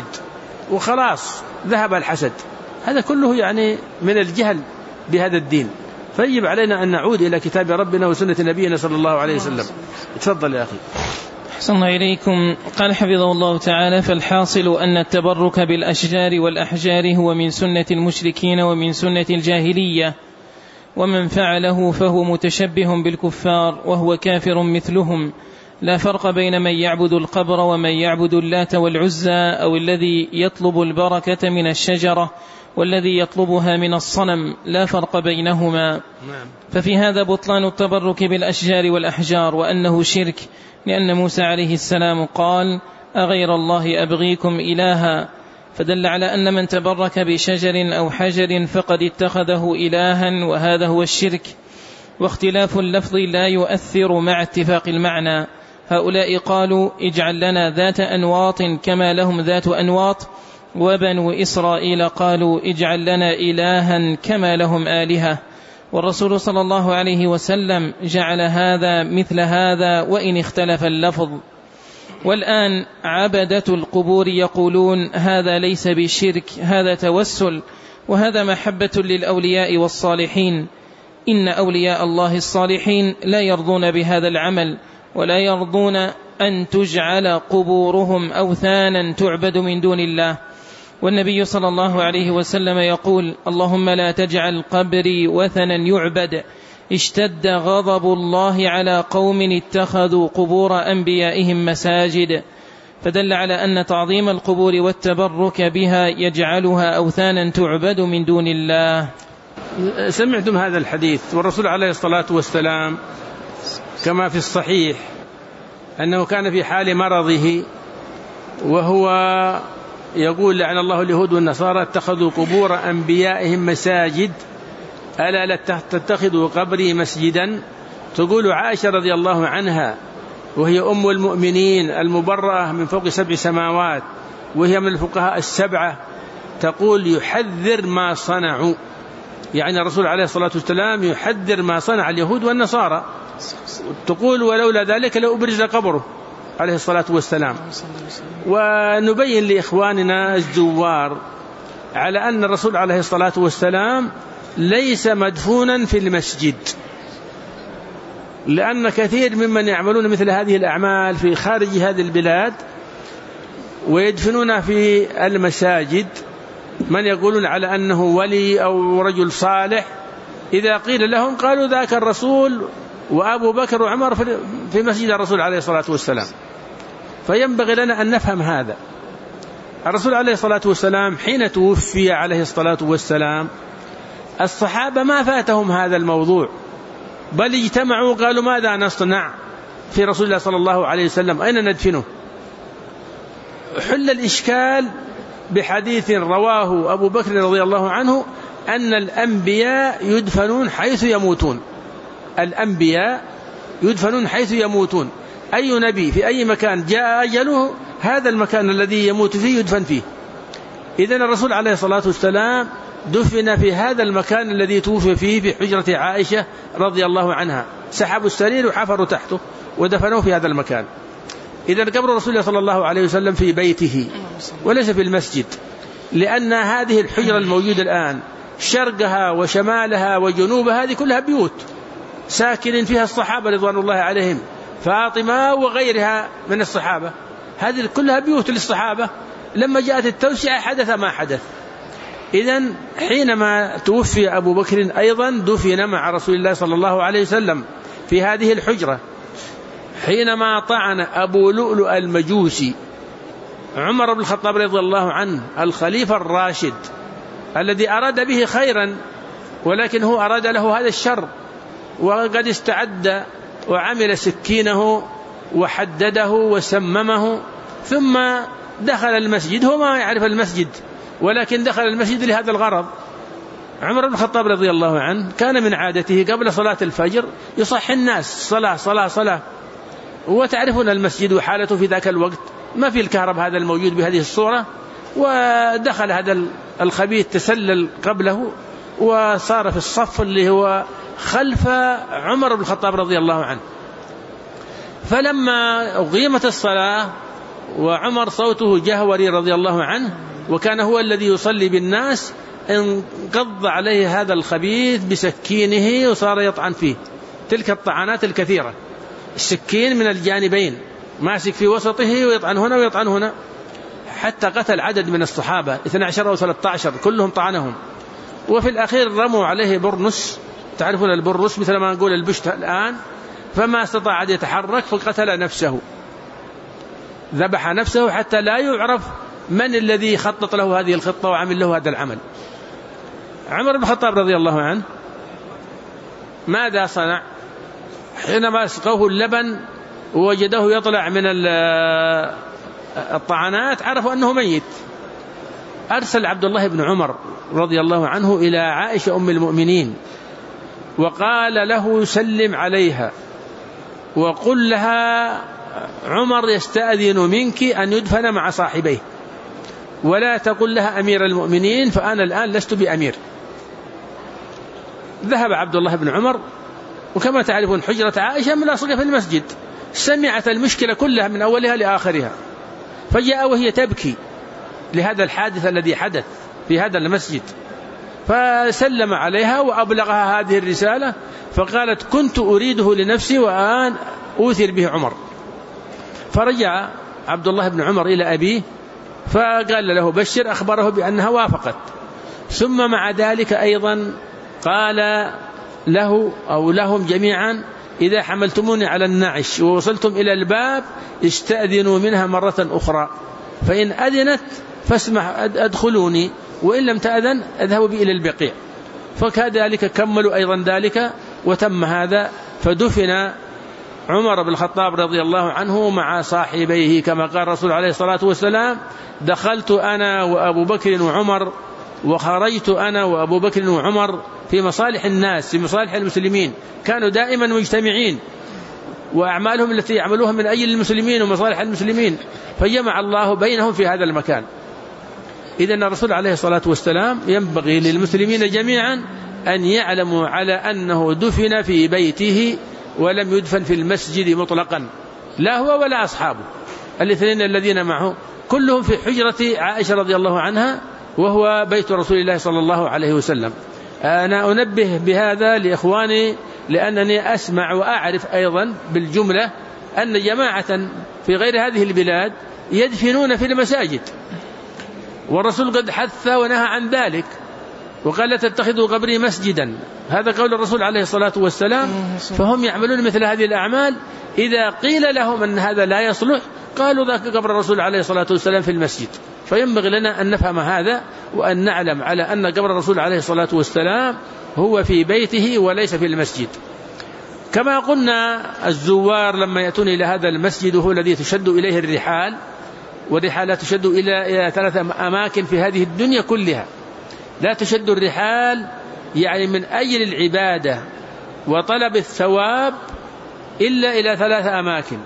وخلاص ذهب الحسد. هذا كله يعني من الجهل بهذا الدين. فيجب علينا أن نعود إلى كتاب ربنا وسنة نبينا صلى الله عليه وسلم. تفضل يا أخي. أحسن الله إليكم. قال حفظه الله تعالى: فالحاصل أن التبرك بالأشجار والأحجار هو من سنة المشركين ومن سنة الجاهلية، ومن فعله فهو متشبه بالكفار وهو كافر مثلهم، لا فرق بين من يعبد القبر ومن يعبد اللات والعزى، أو الذي يطلب البركة من الشجرة والذي يطلبها من الصنم، لا فرق بينهما. ففي هذا بطلان التبرك بالأشجار والأحجار وأنه شرك، لأن موسى عليه السلام قال: أغير الله أبغيكم إلها، فدل على أن من تبرك بشجر أو حجر فقد اتخذه إلها، وهذا هو الشرك. واختلاف اللفظ لا يؤثر مع اتفاق المعنى. هؤلاء قالوا: اجعل لنا ذات أنواط كما لهم ذات أنواط، وبنو إسرائيل قالوا: اجعل لنا إلها كما لهم آلهة. والرسول صلى الله عليه وسلم جعل هذا مثل هذا وإن اختلف اللفظ. والآن عبدة القبور يقولون: هذا ليس بشرك، هذا توسل، وهذا محبة للأولياء والصالحين. إن أولياء الله الصالحين لا يرضون بهذا العمل، ولا يرضون أن تجعل قبورهم أوثانا تعبد من دون الله. والنبي صلى الله عليه وسلم يقول: اللهم لا تجعل قبري وثنا يعبد، اشتد غضب الله على قوم اتخذوا قبور أنبيائهم مساجد. فدل على أن تعظيم القبور والتبرك بها يجعلها أوثانا تعبد من دون الله. سمعتم هذا الحديث، والرسول عليه الصلاة والسلام كما في الصحيح أنه كان في حال مرضه وهو يقول: لعن الله اليهود والنصارى اتخذوا قبور أنبيائهم مساجد، ألا لا تتخذوا قبري مسجدا. تقول عائشة رضي الله عنها، وهي أم المؤمنين المبرأة من فوق 7 سماوات، وهي من الفقهاء 7، تقول: يحذر ما صنعوا، يعني الرسول عليه الصلاة والسلام يحذر ما صنع اليهود والنصارى. تقول: ولولا ذلك لأبرز قبره عليه الصلاة والسلام. ونبين لإخواننا الزوار على أن الرسول عليه الصلاة والسلام ليس مدفونا في المسجد، لأن كثير ممن يعملون مثل هذه الأعمال في خارج هذه البلاد ويدفنون في المساجد من يقولون على أنه ولي أو رجل صالح، إذا قيل لهم قالوا: ذاك الرسول وأبو بكر وعمر في مسجد الرسول عليه الصلاة والسلام. فينبغي لنا أن نفهم هذا. الرسول عليه الصلاة والسلام حين توفي عليه الصلاة والسلام الصحابة ما فاتهم هذا الموضوع، بل اجتمعوا قالوا: ماذا نصنع في رسول الله صلى الله عليه وسلم، أين ندفنه؟ حل الإشكال بحديث رواه أبو بكر رضي الله عنه أن الأنبياء يدفنون حيث يموتون. الأنبياء يدفنون حيث يموتون، أي نبي في أي مكان جاء أجله هذا المكان الذي يموت فيه يدفن فيه. إذن الرسول عليه الصلاة والسلام دفن في هذا المكان الذي توفي فيه في حجرة عائشة رضي الله عنها، سحبوا السرير وحفروا تحته ودفنوه في هذا المكان. إذن قبر رسول الله صلى الله عليه وسلم في بيته وليس في المسجد، لأن هذه الحجرة الموجودة الآن شرقها وشمالها وجنوبها هذه كلها بيوت ساكن فيها الصحابة رضوان الله عليهم، فاطمة وغيرها من الصحابة، هذه كلها بيوت للصحابة. لما جاءت التوسعة حدث ما حدث. إذن حينما توفي أبو بكر أيضا دفن مع رسول الله صلى الله عليه وسلم في هذه الحجرة. حينما طعن أبو لؤلؤ المجوسي عمر بن الخطاب رضي الله عنه الخليفة الراشد الذي أراد به خيرا، ولكن هو أراد له هذا الشر، وقد استعد وعمل سكينه وحدده وسممه، ثم دخل المسجد. هو ما يعرف المسجد، ولكن دخل المسجد لهذا الغرض. عمر بن الخطاب رضي الله عنه كان من عادته قبل صلاة الفجر يصحي الناس صلاة صلاة صلاة، وتعرفون المسجد وحالته في ذاك الوقت، ما في الكهرب هذا الموجود بهذه الصورة. ودخل هذا الخبيث تسلل قبله وصار في الصف اللي هو خلف عمر بن الخطاب رضي الله عنه. فلما أقيمت الصلاة وعمر صوته جهوري رضي الله عنه وكان هو الذي يصلي بالناس، انقض عليه هذا الخبيث بسكينه وصار يطعن فيه تلك الطعنات الكثيرة، السكين من الجانبين ماسك في وسطه ويطعن هنا ويطعن هنا، حتى قتل عدد من الصحابة 12 أو 13 كلهم طعنهم. وفي الأخير رموا عليه برنس، تعرفون البرنس مثل ما نقول البشت الآن، فما استطاع أن يتحرك فقتل نفسه، ذبح نفسه حتى لا يعرف من الذي خطط له هذه الخطة وعمل له هذا العمل. عمر بن الخطاب رضي الله عنه ماذا صنع؟ حينما اسقوه اللبن ووجده يطلع من الطعنات عرفوا أنه ميت. أرسل عبد الله بن عمر رضي الله عنه إلى عائشة أم المؤمنين وقال له سلم عليها وقل لها عمر يستأذن منك أن يدفن مع صاحبيه، ولا تقل لها أمير المؤمنين فأنا الآن لست بأمير. ذهب عبد الله بن عمر، وكما تعرفون حجرة عائشة ملاصقة في المسجد، سمعت المشكلة كلها من أولها لآخرها، فجاء وهي تبكي لهذا الحادث الذي حدث في هذا المسجد، فسلم عليها وأبلغها هذه الرسالة، فقالت كنت أريده لنفسي وآن أوثر به عمر. فرجع عبد الله بن عمر إلى أبيه فقال له بشر، أخبره بأنها وافقت. ثم مع ذلك أيضا قال له أو لهم جميعا إذا حملتموني على النعش ووصلتم إلى الباب استأذنوا منها مرة أخرى، فإن أذنت فاسمح أدخلوني، وإن لم تأذن أذهبوا بي إلى البقيع. فكذلك كملوا أيضا ذلك وتم هذا، فدفن عمر بن الخطاب رضي الله عنه مع صاحبيه كما قال الرسول عليه الصلاة والسلام دخلت أنا وأبو بكر وعمر وخرجت أنا وأبو بكر وعمر في مصالح الناس، في مصالح المسلمين، كانوا دائما مجتمعين وأعمالهم التي يعملوها من أجل المسلمين ومصالح المسلمين، فجمع الله بينهم في هذا المكان. إذن الرسول عليه الصلاة والسلام ينبغي للمسلمين جميعا أن يعلموا على أنه دفن في بيته ولم يدفن في المسجد مطلقا، لا هو ولا أصحابه الاثنين الذين معه، كلهم في حجرة عائشة رضي الله عنها وهو بيت رسول الله صلى الله عليه وسلم. أنا أنبه بهذا لإخواني لأنني أسمع وأعرف أيضا بالجملة أن جماعة في غير هذه البلاد يدفنون في المساجد، والرسول قد حث ونهى عن ذلك وقال لا تتخذوا قبري مسجدا، هذا قول الرسول عليه الصلاة والسلام. فهم يعملون مثل هذه الأعمال، إذا قيل لهم أن هذا لا يصلح قالوا ذاك قبر الرسول عليه الصلاة والسلام في المسجد. فينبغي لنا أن نفهم هذا وأن نعلم على أن قبر الرسول عليه الصلاة والسلام هو في بيته وليس في المسجد. كما قلنا الزوار لما يأتون إلى هذا المسجد وهو الذي تشد إليه الرحال، والرحال لا تشد إلى 3 أماكن في هذه الدنيا كلها، لا تشد الرحال يعني من أجل العبادة وطلب الثواب إلا إلى 3 أماكن: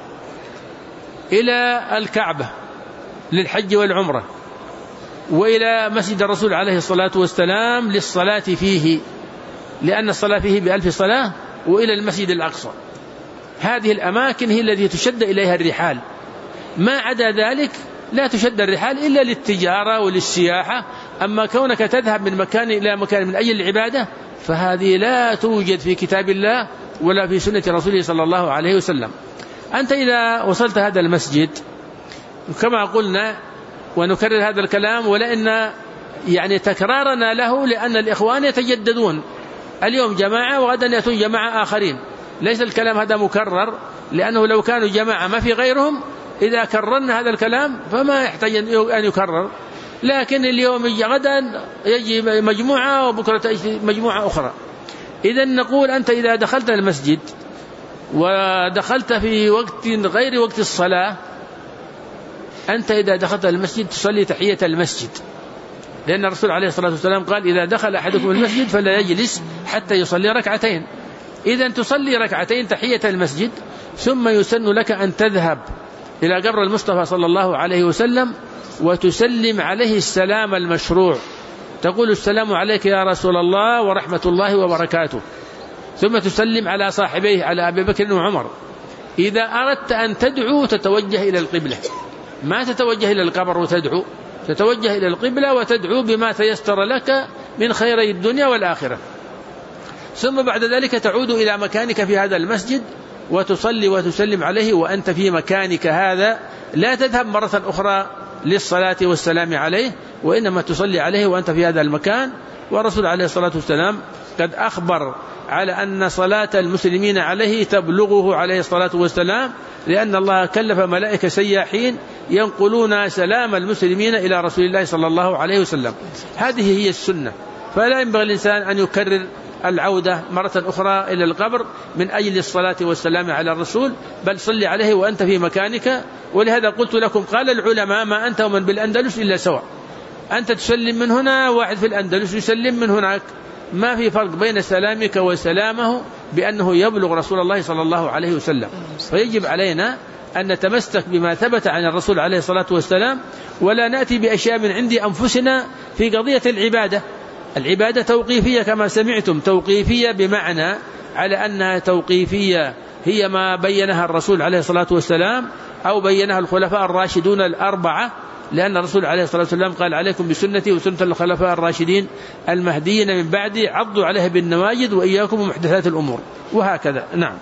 إلى الكعبة للحج والعمرة، وإلى مسجد الرسول عليه الصلاة والسلام للصلاة فيه لأن الصلاة فيه ب1000 صلاة، وإلى المسجد الأقصى. هذه الأماكن هي التي تشد إليها الرحال، ما عدا ذلك لا تشد الرحال إلا للتجارة وللسياحة. أما كونك تذهب من مكان إلى مكان من أجل العبادة فهذه لا توجد في كتاب الله ولا في سنة رسوله صلى الله عليه وسلم. أنت إذا وصلت هذا المسجد كما قلنا ونكرر هذا الكلام، ولأن يعني تكرارنا له لأن الإخوان يتجددون، اليوم جماعة وغدا يأتون جماعة آخرين، ليس الكلام هذا مكرر، لأنه لو كانوا جماعة ما في غيرهم إذا كررنا هذا الكلام فما يحتاج أن يكرر، لكن اليوم يجي غدا يجي مجموعة وبكرة تجي مجموعة أخرى. إذا نقول أنت إذا دخلت المسجد ودخلت في وقت غير وقت الصلاة، أنت إذا دخلت المسجد تصلي تحية المسجد، لأن الرسول عليه الصلاة والسلام قال إذا دخل أحدكم المسجد فلا يجلس حتى يصلي ركعتين. إذا تصلي ركعتين تحية المسجد، ثم يسن لك أن تذهب إلى قبر المصطفى صلى الله عليه وسلم وتسلم عليه السلام المشروع، تقول السلام عليك يا رسول الله ورحمة الله وبركاته، ثم تسلم على صاحبيه على أبي بكر وعمر. إذا أردت أن تدعو تتوجه إلى القبلة، ما تتوجه إلى القبر وتدعو، تتوجه إلى القبلة وتدعو بما تيسر لك من خيري الدنيا والآخرة. ثم بعد ذلك تعود إلى مكانك في هذا المسجد وتصلي وتسلم عليه وأنت في مكانك هذا، لا تذهب مرة أخرى للصلاة والسلام عليه، وإنما تصلي عليه وأنت في هذا المكان. والرسول عليه الصلاة والسلام قد أخبر على أن صلاة المسلمين عليه تبلغه عليه الصلاة والسلام، لأن الله كلف ملائكة سياحين ينقلون سلام المسلمين إلى رسول الله صلى الله عليه وسلم. هذه هي السنة، فلا ينبغي الإنسان أن يكرر العودة مرة أخرى إلى القبر من أجل الصلاة والسلام على الرسول، بل صلي عليه وأنت في مكانك. ولهذا قلت لكم قال العلماء ما أنت ومن بالأندلس إلا سواء، أنت تسلم من هنا واحد في الأندلس يسلم من هناك، ما في فرق بين سلامك وسلامه بأنه يبلغ رسول الله صلى الله عليه وسلم. فيجب علينا أن نتمسك بما ثبت عن الرسول عليه الصلاة والسلام، ولا نأتي بأشياء من عند أنفسنا في قضية العبادة. العبادة توقيفية كما سمعتم، توقيفية بمعنى على أنها توقيفية هي ما بينها الرسول عليه الصلاة والسلام أو بينها الخلفاء الراشدون الأربعة، لأن الرسول عليه الصلاة والسلام قال عليكم بسنتي وسنة الخلفاء الراشدين المهديين من بعدي عضوا عليها بالنواجذ وإياكم ومحدثات الأمور، وهكذا. نعم.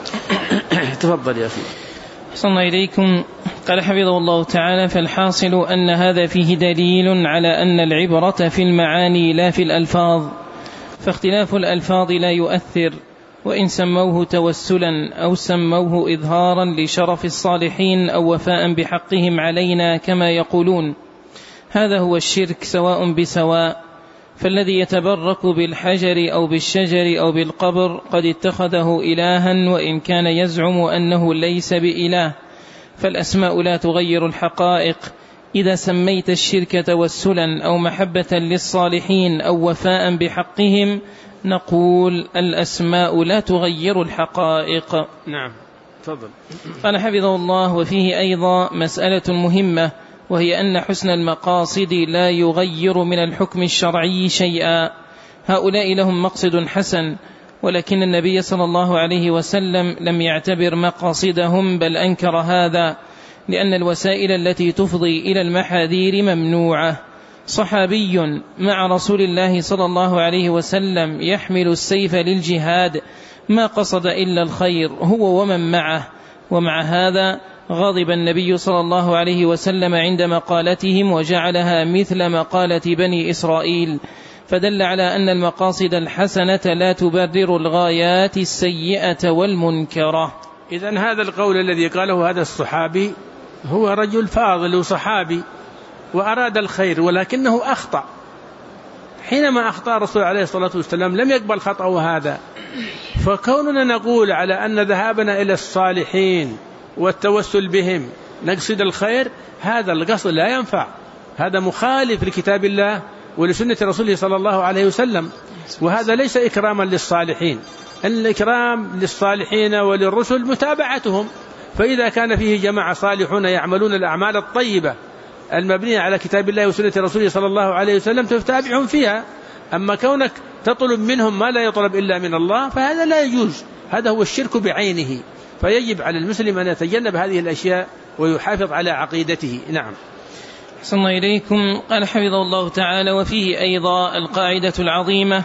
تفضل يا أخي. صلى إليكم. قال حفظه الله تعالى: فالحاصل أن هذا فيه دليل على أن العبرة في المعاني لا في الألفاظ، فاختلاف الألفاظ لا يؤثر، وإن سموه توسلا أو سموه إظهارا لشرف الصالحين أو وفاء بحقهم علينا كما يقولون، هذا هو الشرك سواء بسواء. فالذي يتبرك بالحجر أو بالشجر أو بالقبر قد اتخذه إلها وإن كان يزعم أنه ليس بإله، فالأسماء لا تغير الحقائق. إذا سميت الشرك توسلا أو محبة للصالحين أو وفاء بحقهم نقول الأسماء لا تغير الحقائق. نعم. تفضل. قال حفظه الله: وفيه أيضا مسألة مهمة، وهي أن حسن المقاصد لا يغير من الحكم الشرعي شيئا. هؤلاء لهم مقصد حسن، ولكن النبي صلى الله عليه وسلم لم يعتبر مقاصدهم، بل أنكر هذا، لأن الوسائل التي تفضي إلى المحاذير ممنوعة. صحابي مع رسول الله صلى الله عليه وسلم يحمل السيف للجهاد ما قصد إلا الخير هو ومن معه، ومع هذا غضب النبي صلى الله عليه وسلم عند مقالتهم وجعلها مثل مقالة بني إسرائيل، فدل على أن المقاصد الحسنة لا تبرر الغايات السيئة والمنكرة. إذن هذا القول الذي قاله هذا الصحابي هو رجل فاضل وصحابي وأراد الخير، ولكنه أخطأ. حينما أخطأ الرسول عليه الصلاة والسلام لم يقبل خطأه هذا. فكوننا نقول على أن ذهابنا إلى الصالحين والتوسل بهم نقصد الخير، هذا القصد لا ينفع، هذا مخالف لكتاب الله ولسنة رسوله صلى الله عليه وسلم، وهذا ليس إكراما للصالحين. الإكرام للصالحين وللرسل متابعتهم، فإذا كان فيه جماعة صالحون يعملون الأعمال الطيبة المبنية على كتاب الله وسنة رسوله صلى الله عليه وسلم تتابعهم فيها. أما كونك تطلب منهم ما لا يطلب إلا من الله فهذا لا يجوز، هذا هو الشرك بعينه. فيجب على المسلم أن يتجنب هذه الأشياء ويحافظ على عقيدته. نعم. أحسن الله إليكم. قال حفظه الله تعالى: وفيه أيضا القاعدة العظيمة،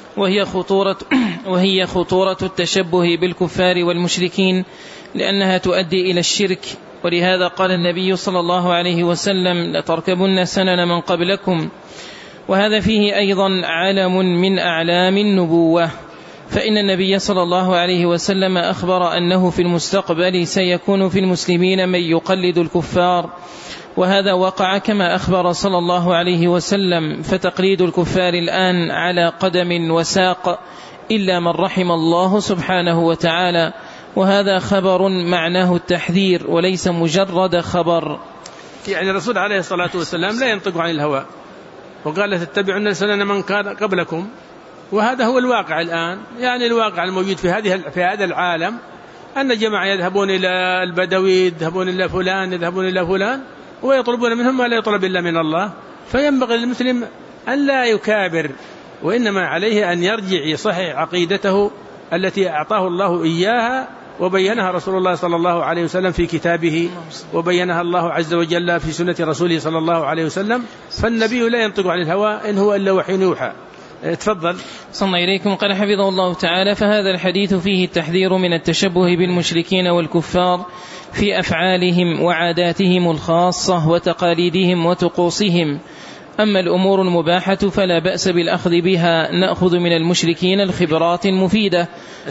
وهي خطورة التشبه بالكفار والمشركين، لأنها تؤدي إلى الشرك. ولهذا قال النبي صلى الله عليه وسلم: لتركبن سنن من قبلكم. وهذا فيه أيضا علم من أعلام النبوة، فإن النبي صلى الله عليه وسلم أخبر أنه في المستقبل سيكون في المسلمين من يقلد الكفار، وهذا وقع كما أخبر صلى الله عليه وسلم، فتقليد الكفار الآن على قدم وساق إلا من رحم الله سبحانه وتعالى، وهذا خبر معناه التحذير وليس مجرد خبر. يعني الرسول عليه الصلاة والسلام لا ينطق عن الهوى، وقال تتبعون سنن من كان قبلكم، وهذا هو الواقع الآن. يعني الواقع الموجود في هذا العالم أن جماعة يذهبون إلى البدوي، يذهبون إلى فلان، يذهبون إلى فلان، ويطلبون منهم ما لا يطلب إلا من الله. فينبغي للمسلم أن لا يكابر، وإنما عليه أن يرجع يصحح عقيدته التي أعطاه الله إياها وبينها رسول الله صلى الله عليه وسلم في كتابه، وبينها الله عز وجل في سنة رسوله صلى الله عليه وسلم. فالنبي لا ينطق عن الهوى إن هو إلا وحي يوحى. تفضل. صلى إليكم. قال حفظه الله تعالى: فهذا الحديث فيه التحذير من التشبه بالمشركين والكفار في أفعالهم وعاداتهم الخاصة وتقاليدهم وطقوسهم. أما الأمور المباحة فلا بأس بالأخذ بها، نأخذ من المشركين الخبرات المفيدة.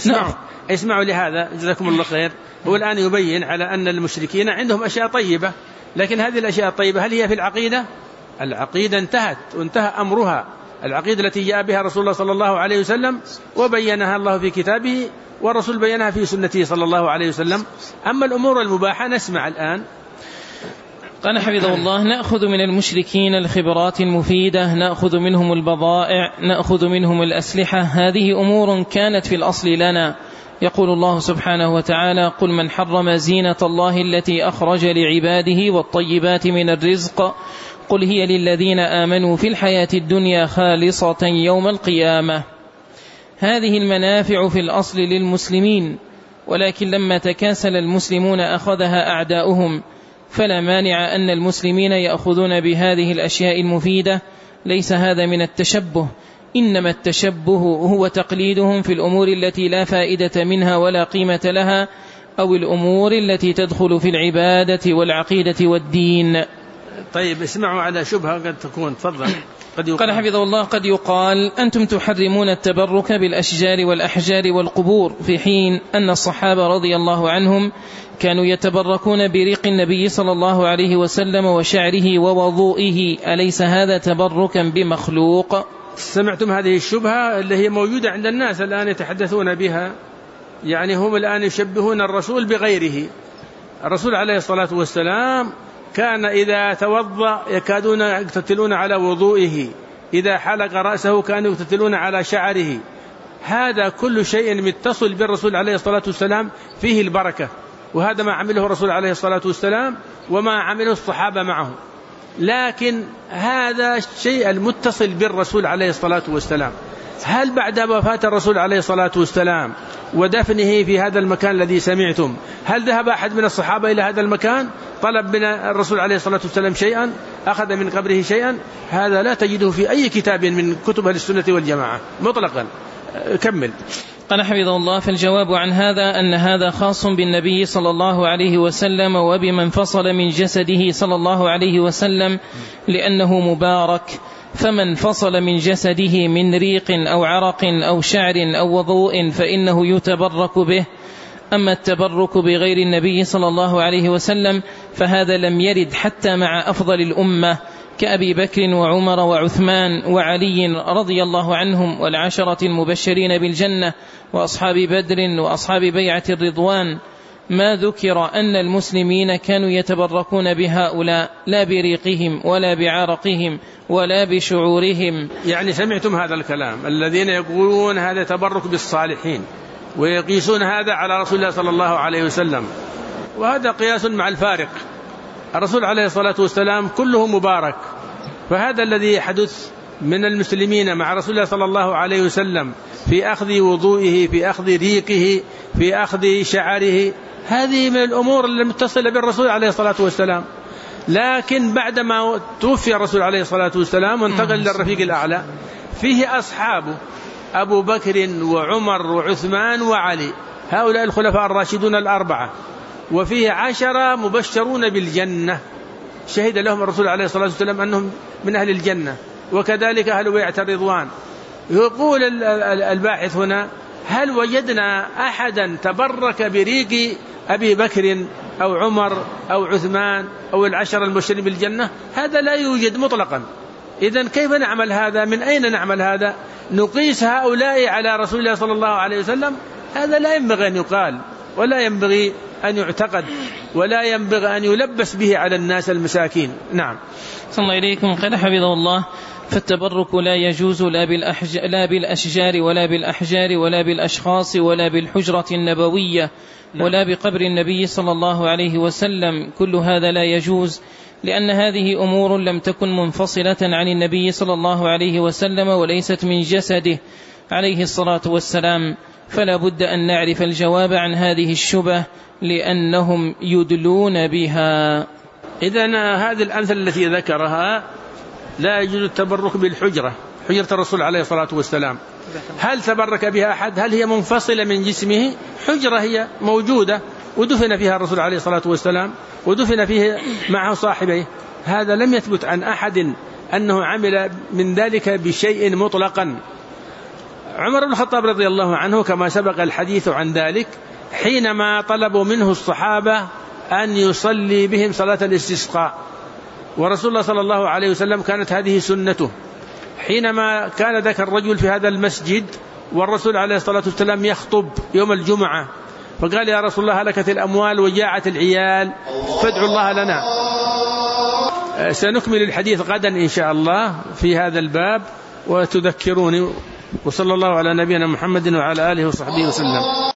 اسمعوا لهذا جزاكم الله خير. هو الآن يبين على أن المشركين عندهم أشياء طيبة، لكن هذه الأشياء الطيبة هل هي في العقيدة؟ العقيدة انتهت وانتهى أمرها، العقيدة التي جاء بها رسول الله صلى الله عليه وسلم وبينها الله في كتابه، والرسول بينها في سنته صلى الله عليه وسلم. أما الأمور المباحة نسمع الآن. قال حفظه الله: نأخذ من المشركين الخبرات المفيدة، نأخذ منهم البضائع، نأخذ منهم الأسلحة. هذه أمور كانت في الأصل لنا. يقول الله سبحانه وتعالى: قل من حرم زينة الله التي أخرج لعباده والطيبات من الرزق قل هي للذين آمنوا في الحياة الدنيا خالصة يوم القيامة. هذه المنافع في الأصل للمسلمين، ولكن لما تكاسل المسلمون أخذها أعداؤهم، فلا مانع أن المسلمين يأخذون بهذه الأشياء المفيدة. ليس هذا من التشبه، إنما التشبه هو تقليدهم في الأمور التي لا فائدة منها ولا قيمة لها، أو الأمور التي تدخل في العبادة والعقيدة والدين. طيب اسمعوا على شبهة قد تكون. تفضل. قال حفظه الله: قد يقال أنتم تحرمون التبرك بالأشجار والأحجار والقبور، في حين أن الصحابة رضي الله عنهم كانوا يتبركون بريق النبي صلى الله عليه وسلم وشعره ووضوئه. أليس هذا تبركا بمخلوق؟ سمعتم هذه الشبهة اللي هي موجودة عند الناس الآن يتحدثون بها. يعني هم الآن يشبهون الرسول بغيره. الرسول عليه الصلاة والسلام كان إذا توضأ يكادون يقتتلون على وضوئه، إذا حلق رأسه كانوا يقتتلون على شعره. هذا كل شيء متصل بالرسول عليه الصلاة والسلام فيه البركة، وهذا ما عمله الرسول عليه الصلاة والسلام وما عمله الصحابة معه. لكن هذا الشيء المتصل بالرسول عليه الصلاة والسلام، هل بعد وفاة الرسول عليه الصلاة والسلام ودفنه في هذا المكان الذي سمعتم، هل ذهب أحد من الصحابة إلى هذا المكان طلب من الرسول عليه الصلاة والسلام شيئا، أخذ من قبره شيئا؟ هذا لا تجده في أي كتاب من كتب أهل السنة والجماعة مطلقا. كمل. قال حفظه الله: فالجواب عن هذا أن هذا خاص بالنبي صلى الله عليه وسلم وبمن فصل من جسده صلى الله عليه وسلم، لأنه مبارك. فمن فصل من جسده من ريق أو عرق أو شعر أو وضوء فإنه يتبرك به. أما التبرك بغير النبي صلى الله عليه وسلم فهذا لم يرد حتى مع أفضل الأمة كأبي بكر وعمر وعثمان وعلي رضي الله عنهم والعشرة المبشرين بالجنة وأصحاب بدر وأصحاب بيعة الرضوان. ما ذكر أن المسلمين كانوا يتبركون بهؤلاء، لا بريقهم ولا بعرقهم ولا بشعورهم. يعني سمعتم هذا الكلام، الذين يقولون هذا تبرك بالصالحين ويقيسون هذا على رسول الله صلى الله عليه وسلم، وهذا قياس مع الفارق. الرسول عليه الصلاة والسلام كله مبارك، فهذا الذي يحدث من المسلمين مع رسول الله صلى الله عليه وسلم في أخذ وضوئه، في أخذ ريقه، في أخذ شعره، هذه من الأمور المتصلة بالرسول عليه الصلاة والسلام. لكن بعدما توفي الرسول عليه الصلاة والسلام وانتقل إلى الرفيق الأعلى، فيه أصحابه أبو بكر وعمر وعثمان وعلي، هؤلاء الخلفاء الراشدون الأربعة، وفيه 10 مبشرون بالجنة شهد لهم الرسول عليه الصلاة والسلام أنهم من أهل الجنة، وكذلك أهل بيعة الرضوان. يقول الباحث هنا: هل وجدنا أحدا تبرك بريق أبي بكر أو عمر أو عثمان أو العشر المبشرين بالجنة؟ هذا لا يوجد مطلقا. إذن كيف نعمل هذا؟ من أين نعمل هذا؟ نقيس هؤلاء على رسول الله صلى الله عليه وسلم؟ هذا لا ينبغي أن يقال، ولا ينبغي أن يعتقد، ولا ينبغي أن يلبس به على الناس المساكين. نعم. صلى الله إليكم. قال حفظه الله: فالتبرك لا يجوز لا بالأشجار ولا بالأحجار ولا بالأشخاص ولا بالحجرة النبوية ولا بقبر النبي صلى الله عليه وسلم، كل هذا لا يجوز، لأن هذه أمور لم تكن منفصلة عن النبي صلى الله عليه وسلم وليست من جسده عليه الصلاة والسلام، فلا بد أن نعرف الجواب عن هذه الشبه لأنهم يدلون بها. إذن هذه الأمثلة التي ذكرها لا يجوز التبرك بالحجرة، حجرة الرسول عليه الصلاة والسلام. هل تبرك بها أحد؟ هل هي منفصلة من جسمه؟ حجرة هي موجودة ودفن فيها الرسول عليه الصلاة والسلام ودفن فيه معه صاحبيه. هذا لم يثبت عن أحد أنه عمل من ذلك بشيء مطلقا. عمر بن الخطاب رضي الله عنه كما سبق الحديث عن ذلك، حينما طلبوا منه الصحابة أن يصلي بهم صلاة الاستسقاء، ورسول الله صلى الله عليه وسلم كانت هذه سنته، حينما كان ذاك الرجل في هذا المسجد والرسول عليه الصلاة والسلام يخطب يوم الجمعة، فقال: يا رسول الله هلكت الأموال وجاعت العيال فادعوا الله لنا. سنكمل الحديث غدا إن شاء الله في هذا الباب وتذكروني. وصلى الله على نبينا محمد وعلى آله وصحبه وسلم.